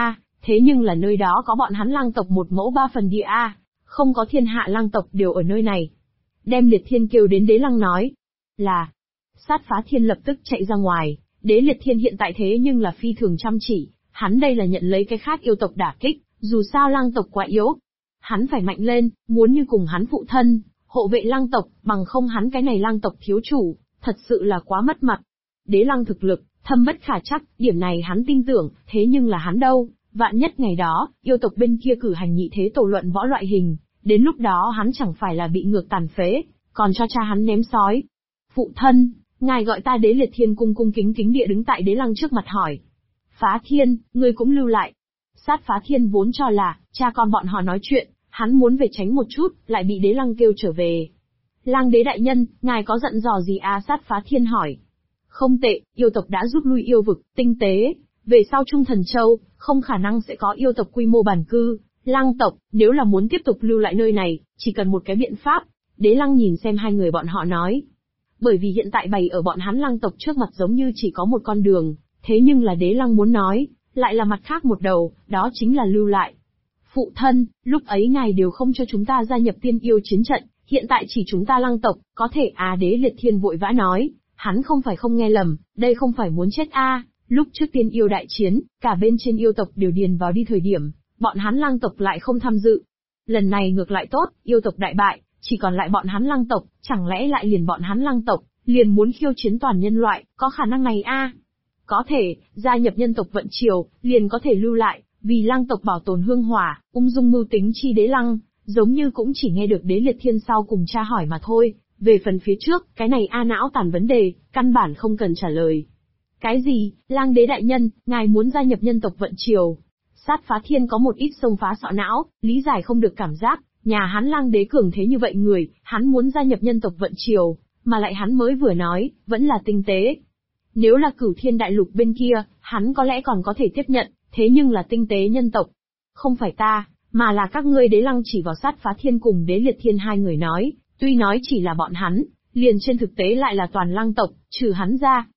S1: thế nhưng là nơi đó có bọn hắn lang tộc 1/3 địa a, không có thiên hạ lang tộc đều ở nơi này. Đem Liệt Thiên kêu đến Đế Lăng nói, là, Sát Phá Thiên lập tức chạy ra ngoài, Đế Liệt Thiên hiện tại thế nhưng là phi thường chăm chỉ, hắn đây là nhận lấy cái khác yêu tộc đả kích, dù sao lang tộc quá yếu. Hắn phải mạnh lên, muốn như cùng hắn phụ thân, hộ vệ lang tộc, bằng không hắn cái này lang tộc thiếu chủ, thật sự là quá mất mặt. Đế Lăng thực lực, thâm bất khả trắc, điểm này hắn tin tưởng, thế nhưng là hắn đâu, vạn nhất ngày đó, yêu tộc bên kia cử hành nhị thế tổ luận võ loại hình, đến lúc đó hắn chẳng phải là bị ngược tàn phế, còn cho cha hắn ném sói. Phụ thân, ngài gọi ta Đế Liệt Thiên cung cung kính kính địa đứng tại Đế Lăng trước mặt hỏi. Phá Thiên, ngươi cũng lưu lại. Sát Phá Thiên vốn cho là, cha con bọn họ nói chuyện, hắn muốn về tránh một chút, lại bị Đế Lăng kêu trở về. Lang đế đại nhân, ngài có dặn dò gì à? Sát Phá Thiên hỏi. Không tệ, yêu tộc đã rút lui yêu vực, tinh tế. Về sau Trung Thần Châu, không khả năng sẽ có yêu tộc quy mô bản cư. Lang tộc, nếu là muốn tiếp tục lưu lại nơi này, chỉ cần một cái biện pháp. Đế Lăng nhìn xem hai người bọn họ nói. Bởi vì hiện tại bày ở bọn hắn lang tộc trước mặt giống như chỉ có một con đường, thế nhưng là Đế Lăng muốn nói, lại là mặt khác một đầu, đó chính là lưu lại. Phụ thân, lúc ấy ngài đều không cho chúng ta gia nhập tiên yêu chiến trận, hiện tại chỉ chúng ta lang tộc, có thể à? Đế Liệt Thiên vội vã nói, hắn không phải không nghe lầm, đây không phải muốn chết a. Lúc trước tiên yêu đại chiến, cả bên trên yêu tộc đều điền vào đi thời điểm, bọn hắn lang tộc lại không tham dự. Lần này ngược lại tốt, yêu tộc đại bại, chỉ còn lại bọn hắn lang tộc, chẳng lẽ lại liền bọn hắn lang tộc, liền muốn khiêu chiến toàn nhân loại, có khả năng này a? Có thể, gia nhập nhân tộc vận triều, liền có thể lưu lại, vì lang tộc bảo tồn hương hỏa, ung dung mưu tính chi. Đế Lăng, giống như cũng chỉ nghe được Đế Liệt Thiên sau cùng tra hỏi mà thôi, về phần phía trước, cái này não tàn vấn đề, căn bản không cần trả lời. Cái gì, Lang đế đại nhân, ngài muốn gia nhập nhân tộc vận triều? Sát Phá Thiên có một ít xông phá sọ não, lý giải không được cảm giác, nhà hắn Lang đế cường thế như vậy người, hắn muốn gia nhập nhân tộc vận triều, mà lại hắn mới vừa nói, vẫn là tinh tế. Nếu là Cửu Thiên đại lục bên kia, hắn có lẽ còn có thể tiếp nhận, thế nhưng là tinh tế nhân tộc. Không phải ta, mà là các ngươi. Đế Lăng chỉ vào Sát Phá Thiên cùng Đế Liệt Thiên hai người nói, tuy nói chỉ là bọn hắn, liền trên thực tế lại là toàn lang tộc, trừ hắn ra.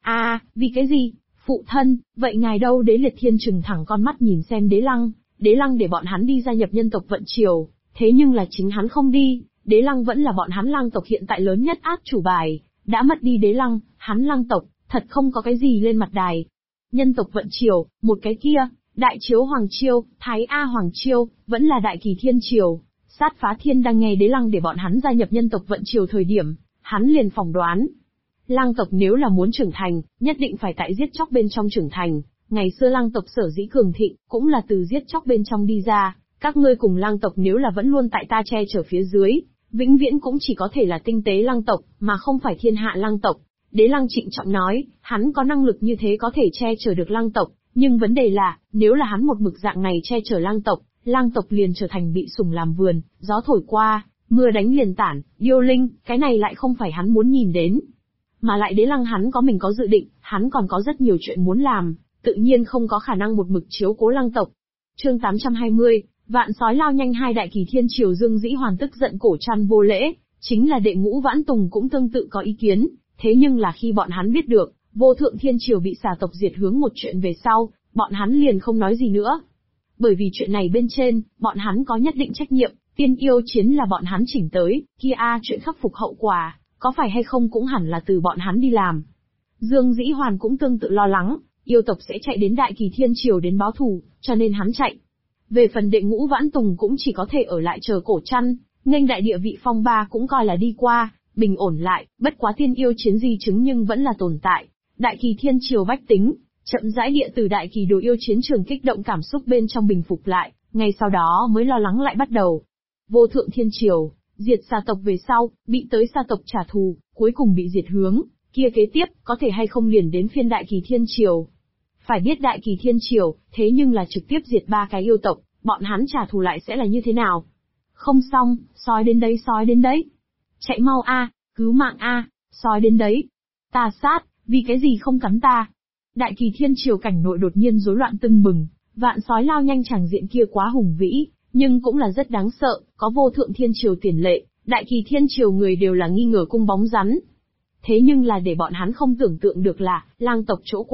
S1: Vì cái gì? Phụ thân, vậy ngài đâu? Đế Liệt Thiên trừng thẳng con mắt nhìn xem Đế Lăng để bọn hắn đi gia nhập nhân tộc vận triều, thế nhưng là chính hắn không đi, Đế Lăng vẫn là bọn hắn lang tộc hiện tại lớn nhất át chủ bài, đã mất đi Đế Lăng, hắn lang tộc, thật không có cái gì lên mặt đài. Nhân tộc vận triều, một cái kia, Đại Chiếu Hoàng Triều, Thái A Hoàng Triều, vẫn là Đại Kỳ Thiên Triều. Sát Phá Thiên đang nghe Đế Lăng để bọn hắn gia nhập nhân tộc vận triều thời điểm, hắn liền phỏng đoán. Lang tộc nếu là muốn trưởng thành, nhất định phải tại giết chóc bên trong trưởng thành, ngày xưa lang tộc sở dĩ cường thịnh, cũng là từ giết chóc bên trong đi ra, các ngươi cùng lang tộc nếu là vẫn luôn tại ta che chở phía dưới, vĩnh viễn cũng chỉ có thể là tinh tế lang tộc, mà không phải thiên hạ lang tộc. Đế Lăng trịnh trọng nói, hắn có năng lực như thế có thể che chở được lang tộc, nhưng vấn đề là, nếu là hắn một mực dạng này che chở lang tộc liền trở thành bị sủng làm vườn, gió thổi qua, mưa đánh liền tản, điêu linh, cái này lại không phải hắn muốn nhìn đến. Mà lại Đế Lăng hắn có mình có dự định, hắn còn có rất nhiều chuyện muốn làm, tự nhiên không có khả năng một mực chiếu cố lang tộc. Chương 820, vạn sói lao nhanh. Hai Đại Kỳ Thiên Triều Dương Dĩ Hoàn tức giận cổ trăn vô lễ, chính là Đệ Ngũ Vãn Tùng cũng tương tự có ý kiến, thế nhưng là khi bọn hắn biết được, Vô Thượng Thiên Triều bị xà tộc diệt hướng một chuyện về sau, bọn hắn liền không nói gì nữa. Bởi vì chuyện này bên trên, bọn hắn có nhất định trách nhiệm, tiên yêu chiến là bọn hắn chỉnh tới, chuyện khắc phục hậu quả, có phải hay không cũng hẳn là từ bọn hắn đi làm. Dương Dĩ Hoàn cũng tương tự lo lắng, yêu tộc sẽ chạy đến Đại Kỳ Thiên Triều đến báo thù, cho nên hắn chạy. Về phần Đệ Ngũ Vãn Tùng cũng chỉ có thể ở lại chờ cổ trăn, nghênh đại địa vị phong ba cũng coi là đi qua, bình ổn lại, bất quá tiên yêu chiến di chứng nhưng vẫn là tồn tại. Đại Kỳ Thiên Triều bách tính, chậm rãi địa từ Đại Kỳ đồ yêu chiến trường kích động cảm xúc bên trong bình phục lại, ngay sau đó mới lo lắng lại bắt đầu. Vô Thượng Thiên Triều, diệt xà tộc về sau, bị tới xà tộc trả thù, cuối cùng bị diệt hướng, kia kế tiếp, có thể hay không liền đến phiên Đại Kỳ Thiên Triều. Phải biết Đại Kỳ Thiên Triều, thế nhưng là trực tiếp diệt 3 cái yêu tộc, bọn hắn trả thù lại sẽ là như thế nào? Không xong, sói đến đấy. Chạy mau a, cứu mạng a, sói đến đấy. Ta sát, vì cái gì không cắn ta? Đại Kỳ Thiên Triều cảnh nội đột nhiên rối loạn tưng bừng, vạn sói lao nhanh chẳng diện kia quá hùng vĩ, nhưng cũng là rất đáng sợ, có Vô Thượng Thiên Triều tiền lệ, Đại Kỳ Thiên Triều người đều là nghi ngờ cung bóng rắn. Thế nhưng là để bọn hắn không tưởng tượng được là, lang tộc chỗ qua,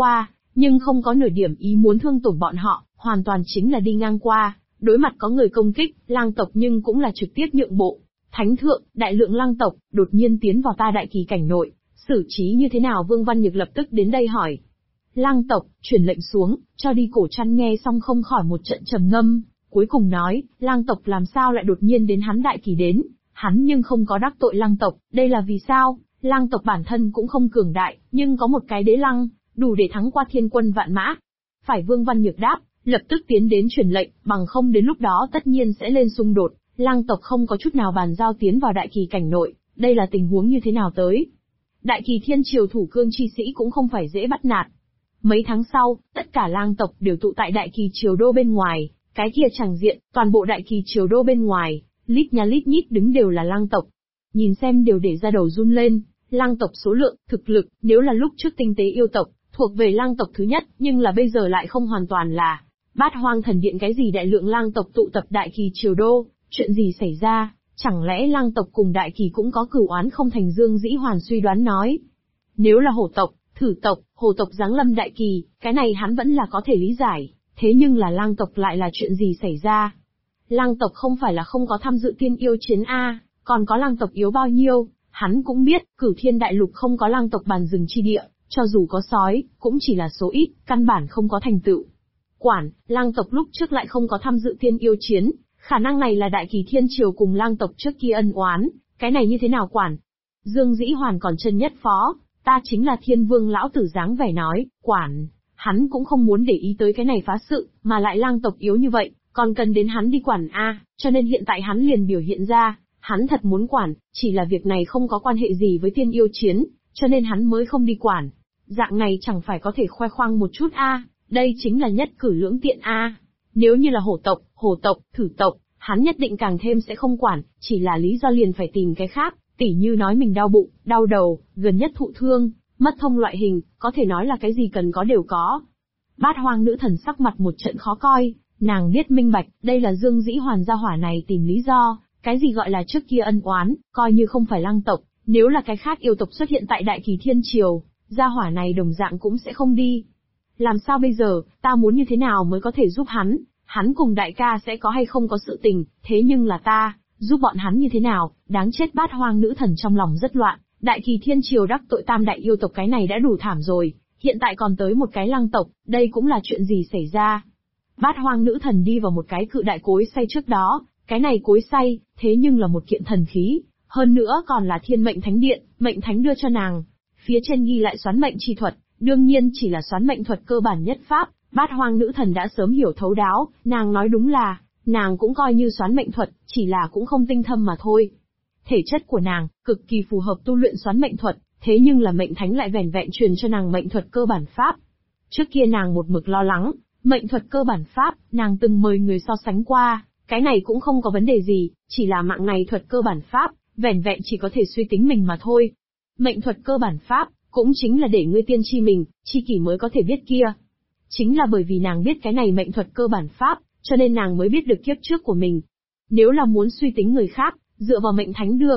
S1: nhưng không có nửa điểm ý muốn thương tổn bọn họ, hoàn toàn chính là đi ngang qua, đối mặt có người công kích, lang tộc nhưng cũng là trực tiếp nhượng bộ. Thánh thượng, đại lượng lang tộc, đột nhiên tiến vào ta đại kỳ cảnh nội, xử trí như thế nào? Vương Văn Nhược lập tức đến đây hỏi. Lang tộc, truyền lệnh xuống, cho đi Cổ Trăn nghe xong không khỏi một trận trầm ngâm, cuối cùng nói, lang tộc làm sao lại đột nhiên đến hắn đại kỳ đến, hắn nhưng không có đắc tội lang tộc, đây là vì sao? Lang tộc bản thân cũng không cường đại, nhưng có một cái đế lăng, đủ để thắng qua thiên quân vạn mã. Phải, Vương Văn Nhược đáp, lập tức tiến đến truyền lệnh, bằng không đến lúc đó tất nhiên sẽ lên xung đột, lang tộc không có chút nào bàn giao tiến vào đại kỳ cảnh nội, đây là tình huống như thế nào tới? Đại kỳ thiên triều thủ cương chi sĩ cũng không phải dễ bắt nạt. Mấy tháng sau, tất cả lang tộc đều tụ tại đại kỳ triều đô bên ngoài, cái kia chẳng diện, toàn bộ đại kỳ triều đô bên ngoài, lít nha lít nhít đứng đều là lang tộc. Nhìn xem đều để ra đầu run lên, lang tộc số lượng, thực lực, nếu là lúc trước tinh tế yêu tộc, thuộc về lang tộc thứ nhất, nhưng là bây giờ lại không hoàn toàn là. Bát Hoang Thần Điện cái gì đại lượng lang tộc tụ tập đại kỳ triều đô, chuyện gì xảy ra, chẳng lẽ lang tộc cùng đại kỳ cũng có cửu oán không thành? Dương Dĩ Hoàn suy đoán nói. Nếu là hổ tộc, thử tộc, hồ tộc giáng lâm đại kỳ, cái này hắn vẫn là có thể lý giải, thế nhưng là lang tộc lại là chuyện gì xảy ra? Lang tộc không phải là không có tham dự tiên yêu chiến A, còn có lang tộc yếu bao nhiêu, hắn cũng biết, Cửu Thiên Đại Lục không có lang tộc bàn rừng chi địa, cho dù có sói, cũng chỉ là số ít, căn bản không có thành tựu. Quản, lang tộc lúc trước lại không có tham dự tiên yêu chiến, khả năng này là đại kỳ thiên triều cùng lang tộc trước kia ân oán, cái này như thế nào quản? Dương Dĩ Hoàn còn chân nhất phó, ta chính là Thiên Vương lão tử dáng vẻ nói, quản, hắn cũng không muốn để ý tới cái này phá sự, mà lại lang tộc yếu như vậy, còn cần đến hắn đi quản a, cho nên hiện tại hắn liền biểu hiện ra, hắn thật muốn quản, chỉ là việc này không có quan hệ gì với tiên yêu chiến, cho nên hắn mới không đi quản. Dạng này chẳng phải có thể khoe khoang một chút a, đây chính là nhất cử lưỡng tiện a. Nếu như là hồ tộc, thử tộc, hắn nhất định càng thêm sẽ không quản, chỉ là lý do liền phải tìm cái khác, tỉ như nói mình đau bụng, đau đầu, gần nhất thụ thương, mất thông loại hình, có thể nói là cái gì cần có đều có. Bát Hoang nữ thần sắc mặt một trận khó coi, nàng biết minh bạch, đây là Dương Dĩ Hoàn gia hỏa này tìm lý do, cái gì gọi là trước kia ân oán, coi như không phải lang tộc, nếu là cái khác yêu tộc xuất hiện tại đại kỳ thiên triều, gia hỏa này đồng dạng cũng sẽ không đi. Làm sao bây giờ, ta muốn như thế nào mới có thể giúp hắn? Hắn cùng đại ca sẽ có hay không có sự tình, thế nhưng là ta, giúp bọn hắn như thế nào? Đáng chết! Bát Hoang nữ thần trong lòng rất loạn, đại kỳ thiên triều đắc tội tam đại yêu tộc cái này đã đủ thảm rồi, hiện tại còn tới một cái lang tộc, đây cũng là chuyện gì xảy ra? Bát Hoang nữ thần đi vào một cái cự đại cối xay trước đó, cái này cối xay, thế nhưng là một kiện thần khí, hơn nữa còn là Thiên Mệnh Thánh Điện, mệnh thánh đưa cho nàng. Phía trên ghi lại xoán mệnh chi thuật, đương nhiên chỉ là xoán mệnh thuật cơ bản nhất pháp, Bát Hoang nữ thần đã sớm hiểu thấu đáo, nàng nói đúng là, nàng cũng coi như xoán mệnh thuật, chỉ là cũng không tinh thâm mà thôi. Thể chất của nàng, cực kỳ phù hợp tu luyện xoán mệnh thuật, thế nhưng là mệnh thánh lại vẻn vẹn truyền cho nàng mệnh thuật cơ bản pháp. Trước kia nàng một mực lo lắng, mệnh thuật cơ bản pháp, nàng từng mời người so sánh qua, cái này cũng không có vấn đề gì, chỉ là mạng này thuật cơ bản pháp, vẻn vẹn chỉ có thể suy tính mình mà thôi. Mệnh thuật cơ bản pháp, cũng chính là để ngươi tiên tri mình, chi kỷ mới có thể biết kia. Chính là bởi vì nàng biết cái này mệnh thuật cơ bản pháp, cho nên nàng mới biết được kiếp trước của mình. Nếu là muốn suy tính người khác, dựa vào mệnh thánh đưa,